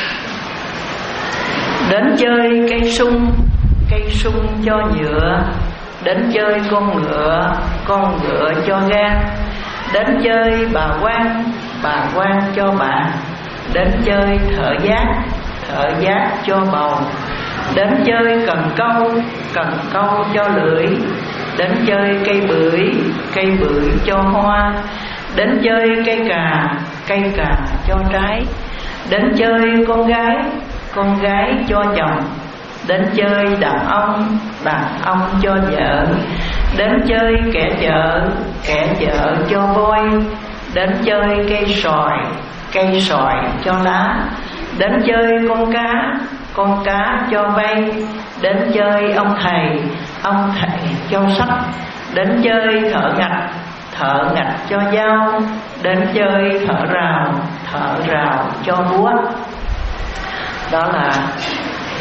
Speaker 1: Đến chơi cây sung, cây sung cho nhựa. Đến chơi con ngựa, con ngựa cho gan. Đến chơi bà quan, bà quan cho bà. Đến chơi thợ giác, thợ giác cho bầu. Đến chơi cần câu, cần câu cho lưỡi. Đến chơi cây bưởi, cây bưởi cho hoa. Đến chơi cây cà, cây cà cho trái. Đến chơi con gái, con gái cho chồng. Đến chơi đàn ông, đàn ông cho vợ. Đến chơi kẻ vợ, kẻ vợ cho voi. Đến chơi cây sòi, cây sòi cho lá. Đến chơi con cá, con cá cho vây. Đến chơi ông thầy, ông thầy cho sách. Đến chơi thợ ngạch, thợ ngạch cho dao. Đến chơi thợ rào, thợ rào cho búa. Đó là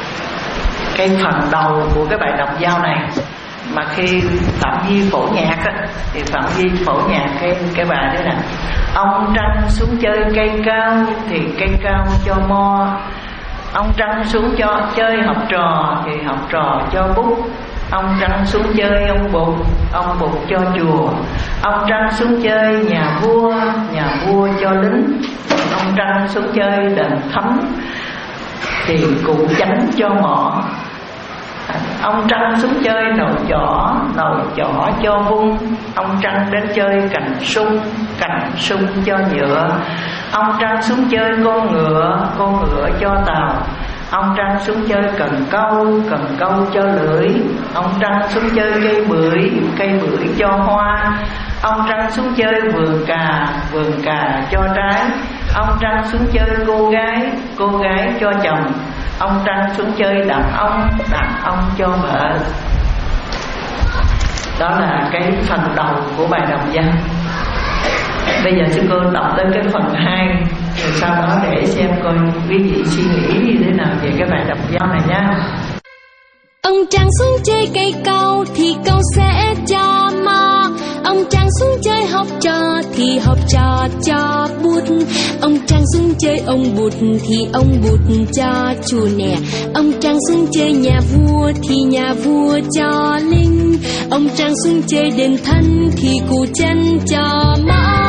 Speaker 1: cái phần đầu của cái bài đọc giao này. Mà khi Phạm Vi phổ nhạc á, thì Phạm Vi phổ nhạc cái cái bài đó là: ông trăng xuống chơi cây cao thì cây cao cho mo, ông trăng xuống cho chơi học trò thì học trò cho bút, ông trăng xuống chơi ông bụt, ông bụt cho chùa, ông trăng xuống chơi nhà vua, nhà vua cho lính, ông trăng xuống chơi đền thánh thì cụ chánh cho mỏ, ông trăng xuống chơi nồi chỏ, nồi chỏ cho vung, ông trăng đến chơi cành sung, cành sung cho nhựa, ông trăng xuống chơi con ngựa, con ngựa cho tàu, ông trăng xuống chơi cần câu, cần câu cho lưỡi, ông trăng xuống chơi cây bưởi, cây bưởi cho hoa, ông trăng xuống chơi vườn cà, vườn cà cho trái, ông trăng xuống chơi cô gái, cô gái cho chồng, ông trăng xuống chơi đàn ông, đàn ông cho vợ. Đó là cái phần đầu của bài đọc văn. Bây giờ sư cô đọc tới cái phần hai, rồi sau đó để xem coi quý vị suy nghĩ như thế nào về cái bài đọc văn này nha.
Speaker 2: Ông trăng xuống chơi cây câu thì câu sẽ cho mo, ông trăng xuống chơi học trò thì học trò cho bút, ông trăng xuống chơi ông bụt thì ông bụt cho chùa nè, ông trăng xuống chơi nhà vua thì nhà vua cho linh, ông trăng xuống chơi đền thân thì cụ chân cho mõ,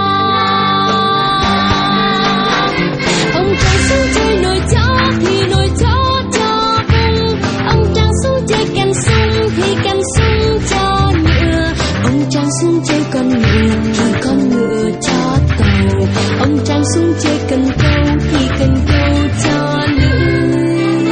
Speaker 2: ông trăng xuống chơi nồi chó thì nồi chó cho vung, ông trăng xuống chơi cành sung thì cành sung cho nhựa, ông trăng xuống chơi con ngựa thì con ngựa cho tàu, ông trăng xuống chơi cần câu thì cần câu cho lưỡi,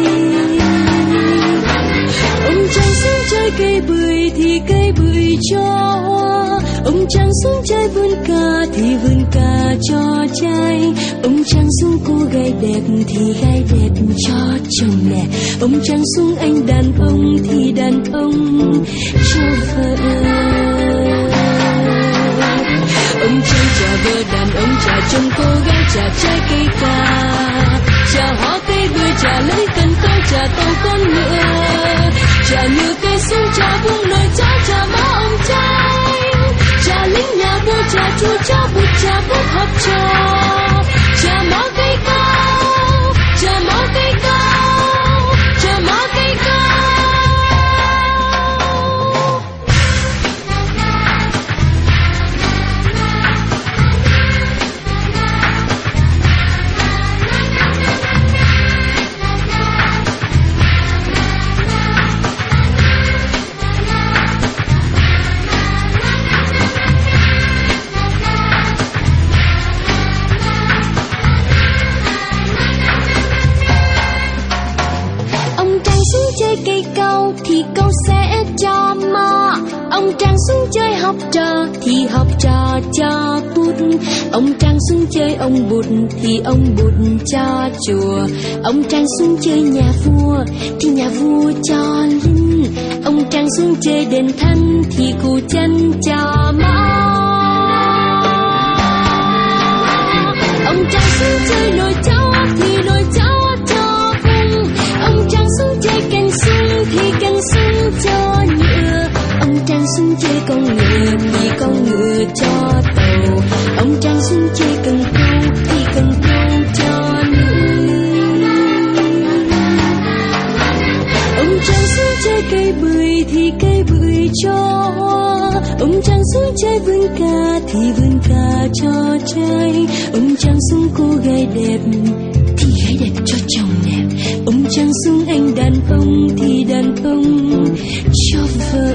Speaker 2: ông trăng xuống chơi cây bưởi thì cây bưởi cho hoa, ông trăng xuống chơi vườn cà thì vườn cà cho trái, ông trăng xuống cô gái đẹp thì gái đẹp cho chồng nè, ông trăng xuống anh đàn ông thì đàn ông cho vợ, ông trăng trả vợ đàn ông trả chồng cô gái trả trái cây cà, trả hoa cây bưởi trả lấy cần câu trả tàu con ngựa, trả như cây sung trả vung nồi chó trả mõ ông trai, trả lính nhà vua trả chúa trả bụt trả bút học trò, trả mõ cây cao, trả mõ cây cao, trả mõ cây cao. Cây câu thì câu sẽ cho mo, ông trăng xuống chơi học trò thì học trò cho bút, ông trăng xuống chơi ông bụt thì ông bụt cho chùa, ông trăng xuống chơi nhà vua thì nhà vua cho linh, ông trăng xuống chơi đền thân thì cụ chân cho mõ, ông trăng xuống chơi nồi chó thì nồi chó cho vung, ông trăng xuống chơi cành sung thì cành sung cho nhựa, ông trăng xuống chơi con ngựa thì con ngựa cho tàu, ông trăng xuống chơi cần câu thì cần câu cho lưỡi, ông trăng xuống chơi cây bưởi thì cây bưởi cho hoa, ông trăng xuống chơi vườn cà thì vườn cà cho trái, ông trăng xuống cô gái đẹp thì gái đẹp cho chồng đẹp, ông trăng xuống anh đàn ông thì đàn ông cho vợ,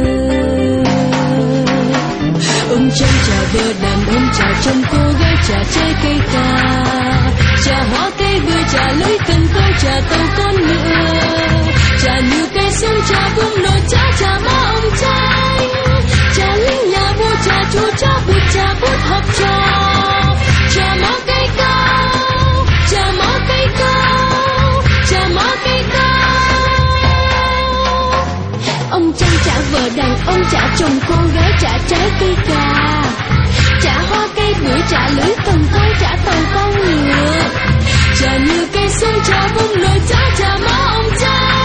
Speaker 2: ông trăng trả vợ đàn ông trả chồng cô gái trả trái cây cà, trả hoa cây bưởi trả lưỡi cần câu trả tàu con ngựa, trả như cây sung trả vung nồi chó trả mõ ông trai, trả lính nhà vua trả chúa trả bụt trả bút học trò, trả mõ cây cao, trả mõ cây cao, trả mõ cây cao, ông trăng trả vợ đàn ông trả chồng cô gái trả trái cây cà, trả hoa cây bưởi trả lưỡi cần câu trả tàu con ngựa, trả như cây sung trả vung nồi chó trả mõ ông trai,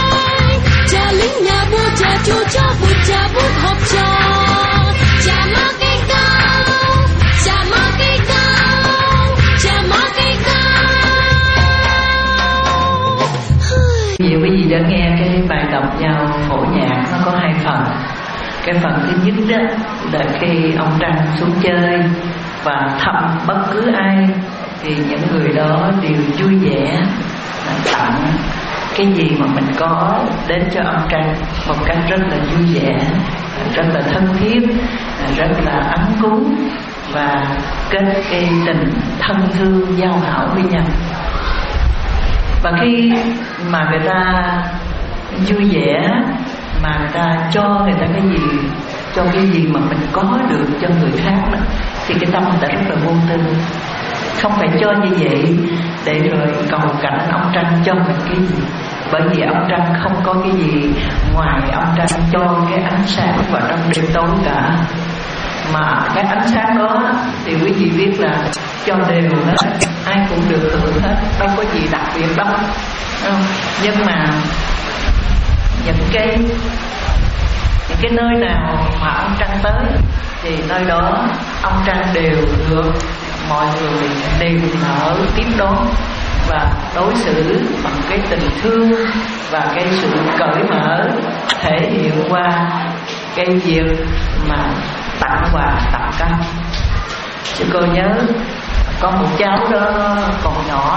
Speaker 1: quý vị đã nghe cái bài đọc giao phổ nhạc, nó có hai phần. Cái phần thứ nhất đó là khi ông Trăng xuống chơi và thăm bất cứ ai thì những người đó đều vui vẻ tặng cái gì mà mình có đến cho ông Trăng một cách rất là vui vẻ, rất là thân thiết, rất là ấm cúng và kết cái tình thân thương giao hảo với nhau. Và khi mà người ta vui vẻ, mà người ta cho người ta cái gì, cho cái gì mà mình có được cho người khác đó, thì cái tâm người ta rất là vô tư. Không phải cho như vậy để rồi cầu cạnh ông Trăng cho mình cái gì. Bởi vì ông Trăng không có cái gì ngoài ông Trăng cho cái ánh sáng vào trong đêm tối cả. Mà cái ánh sáng đó thì quý vị biết là cho đều hết, ai cũng được hưởng hết, đâu có gì đặc biệt đâu. Nhưng mà những cái những cái nơi nào mà ông Trăng tới thì nơi đó ông Trăng đều được mọi người đều nở tiếp đón và đối xử bằng cái tình thương và cái sự cởi mở, thể hiện qua cái việc mà tặng quà tặng canh. Chứ cô nhớ có một cháu đó còn nhỏ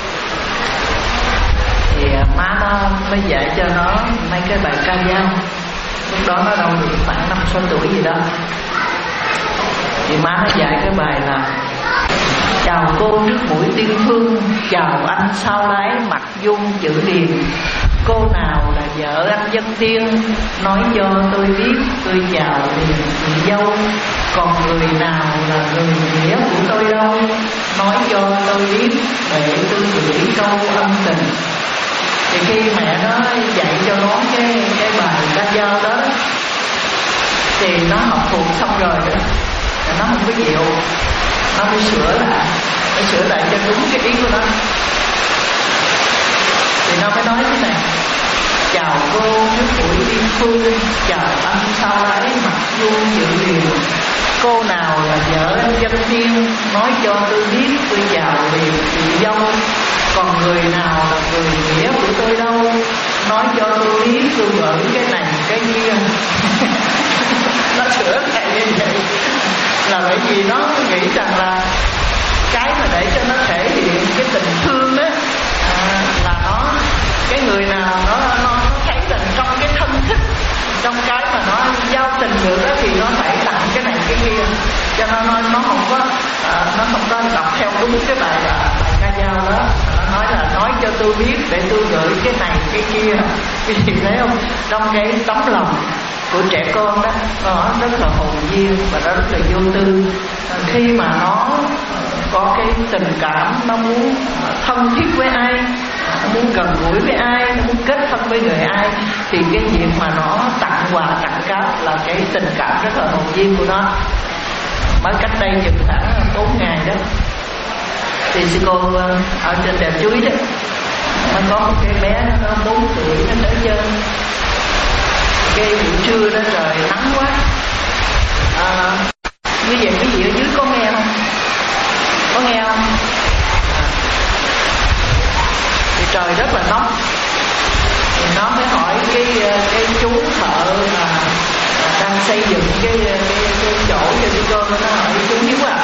Speaker 1: thì má nó mới dạy cho nó mấy cái bài ca dao. Lúc đó nó đâu được khoảng năm sáu tuổi gì đó. Thì má nó dạy cái bài là: chào cô trước mũi tiên phương, chào anh sau lái mặt vuông chữ điền. Cô nào là vợ anh dân tiên, nói cho tôi biết tôi chào liền chị dâu. Còn người nào là người nghĩa của tôi đâu, nói cho tôi biết để tôi gửi câu ân tình. Thì khi mẹ nó dạy cho nó cái, cái bài ca dao đó thì nó học thuộc xong rồi đó, nó không có chịu, nó mới sửa lại, nó sửa lại cho đúng cái ý của nó. Thì nó mới nói thế này: chào cô trước mũi tiên phương, chào anh sau lái mặt vuông chữ điền. Cô nào là vợ anh dân tiên, nói cho tôi biết tôi chào liền chị dâu. Còn người nào là người nghĩa của tôi đâu, nói cho tôi biết tôi gửi cái này cái kia. Nó sửa lại như vậy là bởi vì nó nghĩ rằng là cái mà để cho nó thể hiện cái tình thương đó à, là nó cái người nào nó nó thấy rằng trong cái thân thích, trong cái mà nó giao tình được đó thì nó phải tặng cái này cái kia. Cho nên nó nó không có à, nó không có đọc theo đúng cái bài bài ca dao đó. Nó nói là nói cho tôi biết để tôi gửi cái này cái kia. Vì thấy không, trong cái tấm lòng của trẻ con đó nó rất là hồn nhiên và nó rất là vô tư. Khi mà nó có cái tình cảm, nó muốn thân thiết với ai, nó muốn gần gũi với ai, nó muốn kết thân với người ai, thì cái việc mà nó tặng quà tặng cáp là cái tình cảm rất là hồn nhiên của nó. Mới cách đây chừng khoảng bốn ngày đó thì sư cô ở trên đèo Chuối đó, nó có một cái bé nó bốn tuổi nó tới chơi. Cái buổi trưa đó trời nắng quá à, như vậy cái gì ở dưới có nghe không? Có nghe không? À, thì trời rất là nóng. Thì nó mới hỏi cái cái chú thợ mà đang xây dựng cái cái, cái chỗ cho đi cơm, nó hỏi chú Hiếu à,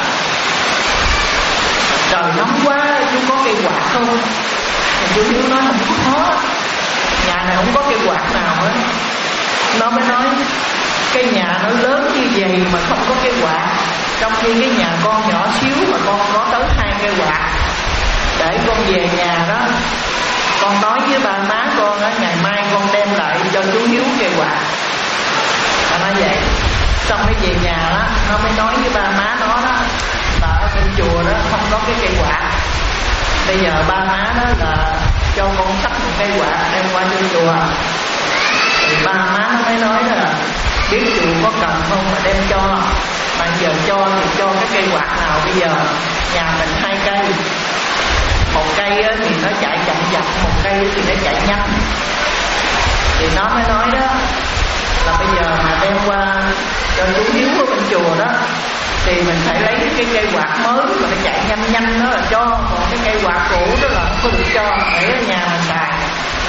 Speaker 1: trời nóng quá chú có cây quạt không? Thì chú Hiếu nói không có, nhà này không có cây quạt nào hết. Nó mới nói cái nhà nó lớn như vậy mà không có cây quạt, trong khi cái nhà con nhỏ xíu mà con có tới hai cây quạt. Để con về nhà đó con nói với ba má con á, ngày mai con đem lại cho chú Hiếu cây quạt. Nó nói vậy. Xong mới về nhà đó, nó mới nói với ba má nó đó là ở bên chùa đó không có cái cây quạt. Bây giờ ba má đó là cho con xách một cây quạt đem qua cho chùa. Thì ba má nó mới nói là biết chùa có cần không mà đem cho, mà giờ cho thì cho cái cây quạt nào bây giờ? Nhà mình hai cây, một cây thì nó chạy chậm chậm, một cây thì nó chạy nhanh. Thì nó mới nói đó là bây giờ mà đem qua cho chú Hiếu ở bên chùa đó thì mình phải lấy cái cây quạt mới mà nó chạy nhanh nhanh đó là cho, còn cái cây quạt cũ đó là không có được cho, để ở nhà mình xài.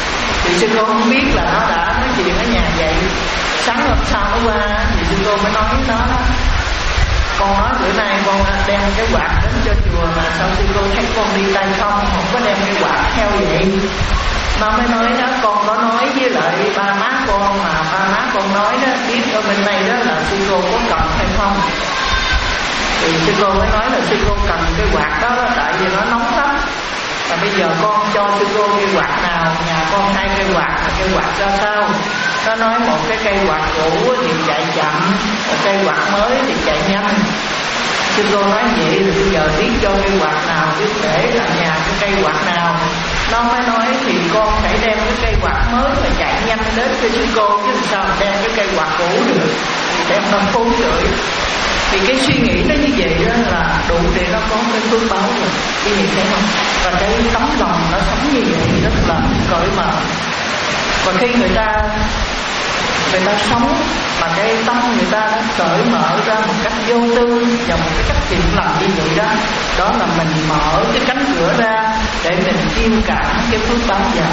Speaker 1: Thì sư cô không biết là nó đã nói chuyện ở nhà vậy. Sáng hôm sau nó qua thì sư cô mới nói nó đó: con nói bữa nay con đem cái quạt đến cho chùa mà sao sư cô thấy con đi tay không, không có đem cái quạt theo vậy. Nó mới nói đó: con có nói với lại ba má con mà ba má con nói đó, biết ở bên đây đó là sư cô có cần hay không. Thì sư cô mới nói là sư cô cần cái quạt đó, đó tại vì nó nóng lắm. Và bây giờ con cho sư cô cây quạt nào, nhà con hai cây quạt, là cây quạt ra sao? Nó nói một cái cây quạt cũ thì chạy chậm, một cây quạt mới thì chạy nhanh. Sư cô nói vậy thì bây giờ biết cho cây quạt nào, biết để ở nhà cái cây quạt nào. Nó mới nói thì con phải đem cái cây quạt mới mà chạy nhanh đến cho sư cô, chứ sao đem cái cây quạt cũ được, đem năm phút rưỡi. Thì cái suy nghĩ nó như vậy đó là đủ để nó có cái phước báo rồi, cái gì thấy không? Và cái tấm lòng nó sống như vậy rất là cởi mở. Và khi người ta người ta sống mà cái tâm người ta đã cởi mở ra một cách vô tư và một cái cách thiện lành như vậy đó, đó là mình mở cái cánh cửa ra để mình chiêu cảm cái phước báo vào.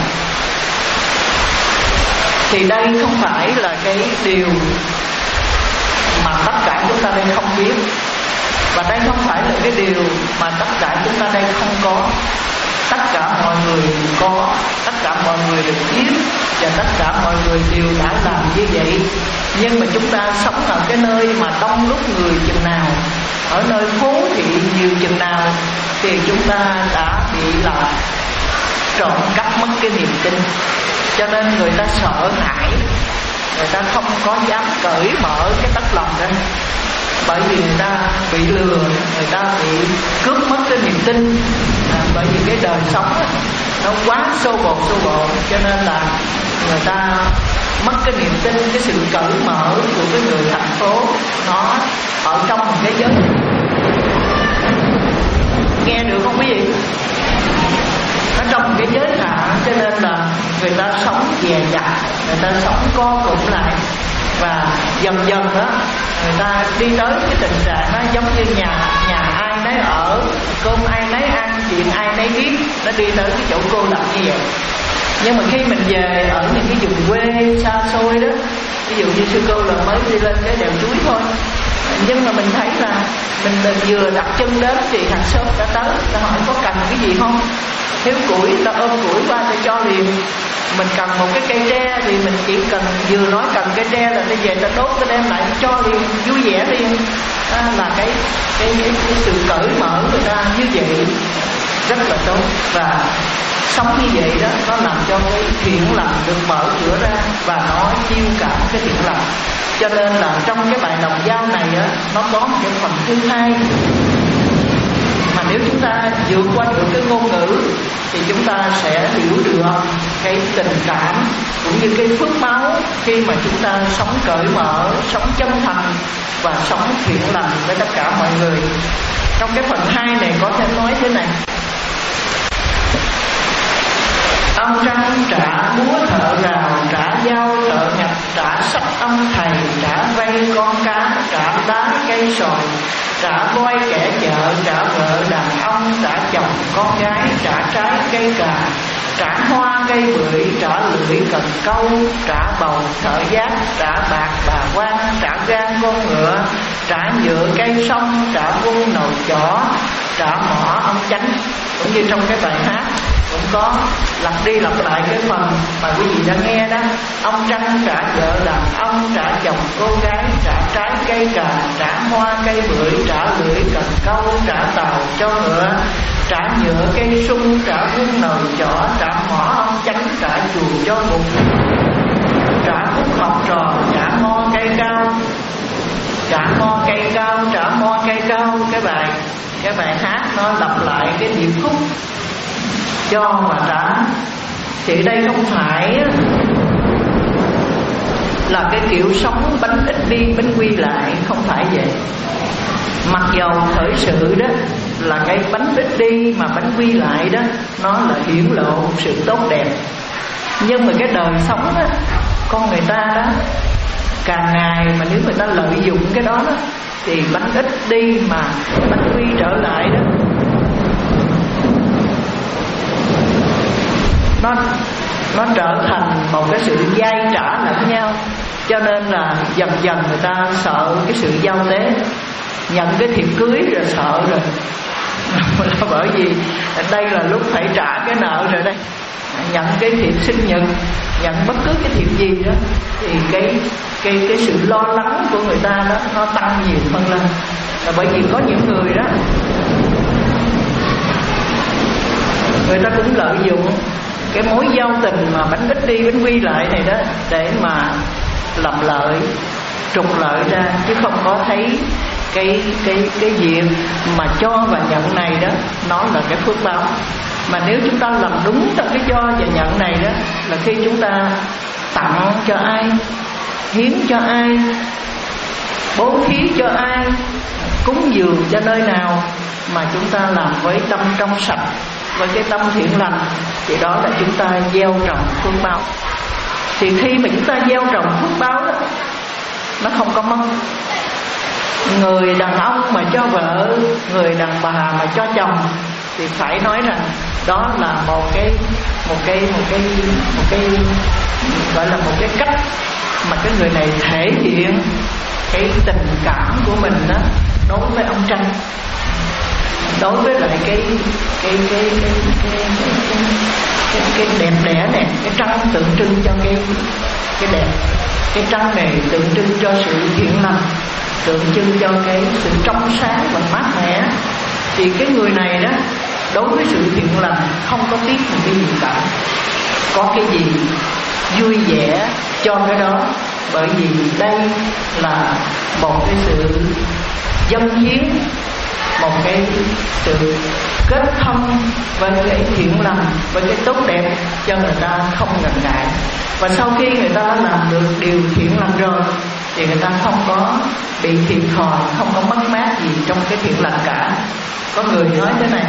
Speaker 1: Thì đây không phải là cái điều mà tất cả chúng ta đây không biết, và đây không phải là cái điều mà tất cả chúng ta đây không có. Tất cả mọi người có, tất cả mọi người được biết, và tất cả mọi người đều đã làm như vậy. Nhưng mà chúng ta sống ở cái nơi mà đông đúc người chừng nào, ở nơi phố thị nhiều chừng nào, thì chúng ta đã bị là trộm cắp mất cái niềm tin. Cho nên người ta sợ hãi, người ta không có dám cởi mở cái tấm lòng ra, bởi vì người ta bị lừa, người ta bị cướp mất cái niềm tin. à, Bởi vì cái đời sống đó, nó quá xô bồ xô bồ, cho nên là người ta mất cái niềm tin. Cái sự cởi mở của cái người thành phố nó ở trong một cái giới. Nghe được không quý vị? Nó trong cái giới hạn, cho nên là người ta sống dè dặt, người ta sống co cụm lại. Và dần dần đó người ta đi tới cái tình trạng nó giống như nhà nhà ai nấy ở, cơm ai nấy ăn, chuyện ai nấy biết. Nó đi tới cái chỗ cô lập như vậy. Nhưng mà khi mình về ở những cái vùng quê xa xôi đó, ví dụ như sư cô là mới đi lên cái đèo Chuối thôi, nhưng mà mình thấy là mình vừa đặt chân đến thì thằng shop đã tới, ta hỏi có cần cái gì không, thiếu củi, ta ôm củi qua ta cho liền. Mình cần một cái cây tre thì mình chỉ cần vừa nói cần cây tre là ta về ta đốt, ta đem lại cho liền, vui vẻ liền. À, là cái cái, cái cái sự cởi mở người ta như vậy rất là tốt. Và sống như vậy đó, nó làm cho cái thiện lành được mở cửa ra và nó chiêu cảm cái thiện lành. Cho nên là trong cái bài đồng dao này á, nó có một cái phần thứ hai mà nếu chúng ta vượt qua được cái ngôn ngữ thì chúng ta sẽ hiểu được cái tình cảm cũng như cái phước báo khi mà chúng ta sống cởi mở, sống chân thành và sống thiện lành với tất cả mọi người. Trong cái phần hai này có thể nói thế này: ông trăng trả búa thợ rào, trả dao thợ nhập, trả sách ông thầy, trả vay con cá, trả đá cây sồi, trả voi kẻ chợ, trả vợ đàn ông, trả chồng con gái, trả trái cây cà, trả hoa cây bưởi, trả lưỡi cần câu, trả bầu thợ giác, trả bạc bà quan, trả gan con ngựa, trả nhựa cây sông, trả vuông nồi chỏ, trả mỏ ông chánh. Cũng như trong cái bài hát cũng có lặp đi lặp lại cái phần mà quý vị đã nghe đó: ông trăng trả vợ đàn ông, trả chồng cô gái, trả trái cây cà, trả hoa cây bưởi, trả lưỡi cần câu, trả tàu cho ngựa, trả nhựa cây sung, trả vuông nồi chỏ, trả mỏ ông chánh, trả chuồng cho bụng, trả phúc học trò, trả mo cây cao, trả mo cây cao, trả mo cây cao. Cái bài cái bài hát nó lặp lại cái điệp khúc cho và trả. Thì đây không phải là cái kiểu sống bánh ít đi bánh quy lại, không phải vậy. Mặc dầu thời sự đó là cái bánh ít đi mà bánh quy lại đó, nó là hiển lộ một sự tốt đẹp. Nhưng mà cái đời sống đó, con người ta đó, càng ngày mà nếu người ta lợi dụng cái đó, đó thì bánh ít đi mà bánh quy trở lại đó, nó nó trở thành một cái sự dai trả lẫn nhau. Cho nên là dần dần người ta sợ cái sự giao tế, nhận cái thiệp cưới rồi sợ rồi là bởi vì đây là lúc phải trả cái nợ rồi đây. Nhận cái thiệp sinh nhật, nhận bất cứ cái thiệp gì đó thì cái cái cái sự lo lắng của người ta đó nó tăng nhiều hơn lên. Là bởi vì có những người đó người ta cũng lợi dụng cái mối giao tình mà bánh ít đi bánh quy lại này đó để mà làm lợi, trục lợi ra, chứ không có thấy cái cái cái việc mà cho và nhận này đó nó là cái phước báo. Mà nếu chúng ta làm đúng trong cái cho và nhận này đó, là khi chúng ta tặng cho ai, hiến cho ai, bố thí cho ai, cúng dường cho nơi nào mà chúng ta làm với tâm trong sạch, với cái tâm thiện lành, thì đó là chúng ta gieo trồng phước báo. Thì khi mà chúng ta gieo trồng phước báo đó, nó không có mất. Người đàn ông mà cho vợ, người đàn bà mà cho chồng, thì phải nói rằng đó là một cái một cái một cái một cái gọi là một cái cách mà cái người này thể hiện cái tình cảm của mình đó đối với ông Trăng, đối với lại cái cái cái cái cái cái, cái, cái đẹp đẽ này. Cái trăng tượng trưng cho cái cái đẹp, cái trăng này tượng trưng cho sự thiện lành, tượng trưng cho cái sự trong sáng và mát mẻ. Thì cái người này đó đối với sự thiện lành không có tiếc một cái gì cả, có cái gì vui vẻ cho cái đó, bởi vì đây là một cái sự dâng hiến, một cái sự kết thông với cái thiện lành, với cái tốt đẹp, cho người ta không ngần ngại. Và sau khi người ta làm được điều thiện lành rồi thì người ta không có bị thiệt thòi, không có mất mát gì trong cái thiện lành cả. Có người nói thế này: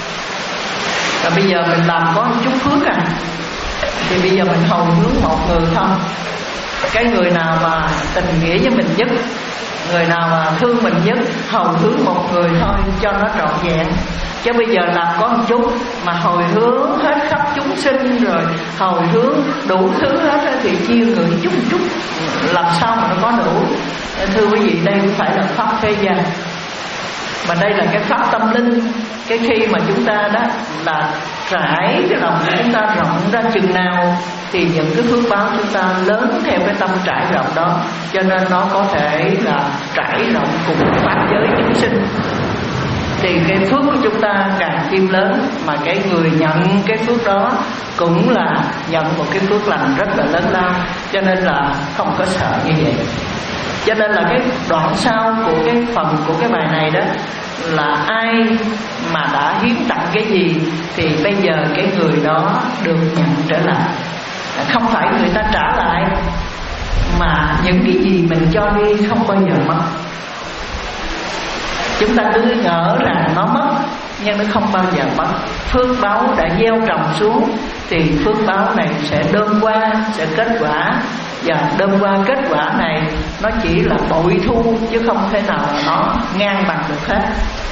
Speaker 1: là bây giờ mình làm có một chút phước à, thì bây giờ mình hầu hướng một người không. Cái người nào mà tình nghĩa với mình nhất, người nào mà thương mình nhất, hầu hướng một người thôi cho nó trọn vẹn. Chứ bây giờ làm có một chút mà hồi hướng hết khắp chúng sinh, rồi hồi hướng đủ thứ hết thì chia người chút chút làm sao mà nó có đủ. Thưa quý vị, đây không phải là pháp thế gian, mà đây là cái pháp tâm linh. Cái khi mà chúng ta đó là trải cái lòng của chúng ta rộng ra chừng nào thì những cái phước báo chúng ta lớn theo cái tâm trải rộng đó, cho nên nó có thể là trải rộng cùng pháp giới chúng sinh. Thì cái phước của chúng ta càng thêm lớn, mà cái người nhận cái phước đó cũng là nhận một cái phước lành rất là lớn lao, cho nên là không có sợ như vậy. Cho nên là cái đoạn sau của cái phần của cái bài này đó là ai mà đã hiến tặng cái gì thì bây giờ cái người đó được nhận trở lại. Không phải người ta trả lại, mà những cái gì mình cho đi không bao giờ mất. Chúng ta cứ ngỡ rằng nó mất, nhưng nó không bao giờ mất. Phước báo đã gieo trồng xuống thì phước báo này sẽ đơm qua, sẽ kết quả. Và đơm qua kết quả này nó chỉ là bội thu, chứ không thể nào nó ngang bằng được hết.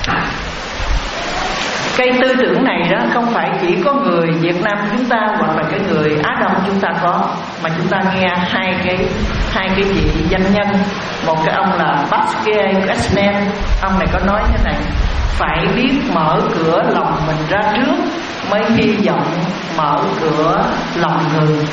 Speaker 1: Cái tư tưởng này đó không phải chỉ có người Việt Nam chúng ta hoặc là cái người Á Đông chúng ta có, mà chúng ta nghe hai cái hai cái vị danh nhân. Một cái ông là Pascal Krasnen, ông này có nói thế này: phải biết mở cửa lòng mình ra trước mới hy vọng mở cửa lòng người.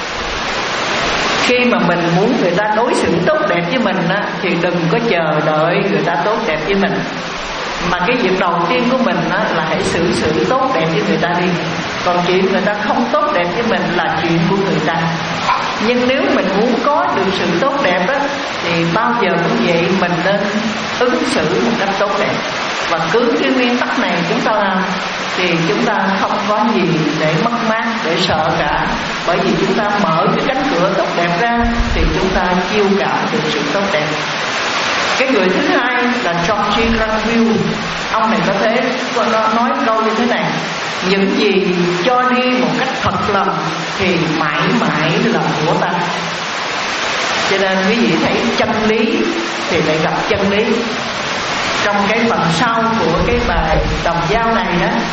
Speaker 1: Khi mà mình muốn người ta đối xử tốt đẹp với mình á, thì đừng có chờ đợi người ta tốt đẹp với mình, mà cái việc đầu tiên của mình á, là hãy xử sự tốt đẹp với người ta đi. Còn chuyện người ta không tốt đẹp với mình là chuyện của người ta. Nhưng nếu mình muốn có được sự tốt đẹp á, thì bao giờ cũng vậy, mình nên ứng xử một cách tốt đẹp. Và cứ cái nguyên tắc này chúng ta làm thì chúng ta không có gì để mất mát, để sợ cả. Bởi vì chúng ta mở cái cánh cửa tốt đẹp ra thì chúng ta chiêu cảm được sự tốt đẹp. Cái người thứ hai là George Granville. Ông này có thế nói câu như thế này: những gì cho đi một cách thật lòng thì mãi mãi là của ta. Cho nên quý vị thấy chân lý thì lại gặp chân lý. Trong cái phần sau của cái bài đồng dao này đó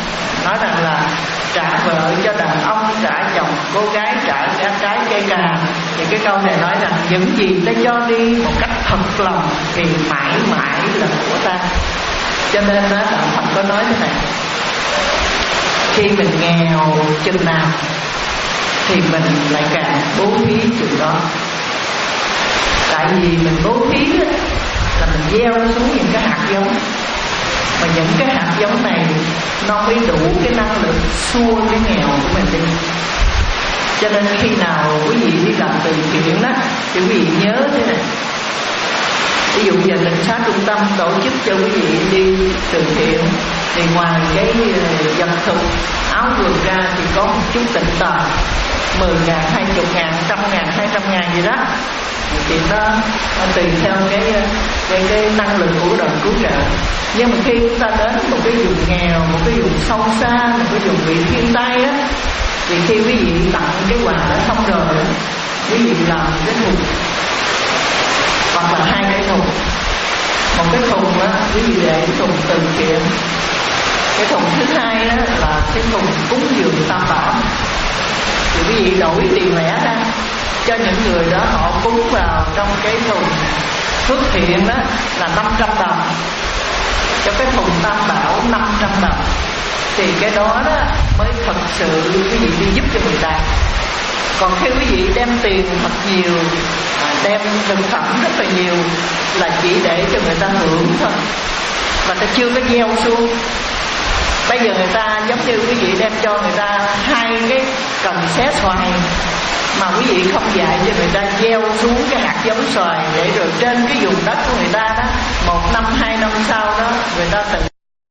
Speaker 1: nói rằng là trả vợ cho đàn ông, trả chồng cô gái, trả cả trái cây cà. Thì cái câu này nói rằng những gì ta cho đi một cách thật lòng thì mãi mãi là của ta. Cho nên đó, đạo Phật có nói thế này: khi mình nghèo chừng nào thì mình lại càng bố thí chừng đó. Tại vì mình bố thí là mình gieo xuống những cái hạt giống, và những cái hạt giống này nó mới đủ cái năng lực xua cái nghèo của mình đi. Cho nên khi nào quý vị đi làm từ thiện đó thì quý vị nhớ thế này. Ví dụ giờ Tịnh Xá Trung Tâm tổ chức cho quý vị đi từ thiện, thì ngoài cái vật thực áo quần ra thì có một chút tịnh tài, mười ngàn, hai chục ngàn, trăm ngàn, hai trăm ngàn gì đó. Thì nó, nó tùy theo cái, cái cái năng lực của đoàn cứu trợ. Nhưng mà khi chúng ta đến một cái vùng nghèo, một cái vùng sâu xa, một cái vùng bị thiên tai á, thì khi quý vị tặng cái quà đã xong rồi, quý vị làm cái thùng hoặc là hai cái thùng. Một cái thùng á, quý vị để cái thùng từ thiện. Cái thùng thứ hai á là cái thùng cúng dường Tam Bảo. Thì quý vị đổi tiền lẻ ra cho những người đó, họ cúng vào trong cái thùng phước thiện đó là năm trăm đồng, cho cái thùng Tam Bảo năm trăm đồng. Thì cái đó đó mới thật sự quý vị đi giúp cho người ta. Còn khi quý vị đem tiền thật nhiều, đem thực phẩm rất là nhiều, là chỉ để cho người ta hưởng thôi, mà ta chưa có gieo xuống. Bây giờ người ta giống như quý vị đem cho người ta hai cái cần xé xoài, mà quý vị không dạy cho người ta gieo xuống cái hạt giống xoài, để rồi trên cái vùng đất của người ta đó, một năm hai năm sau đó người ta tự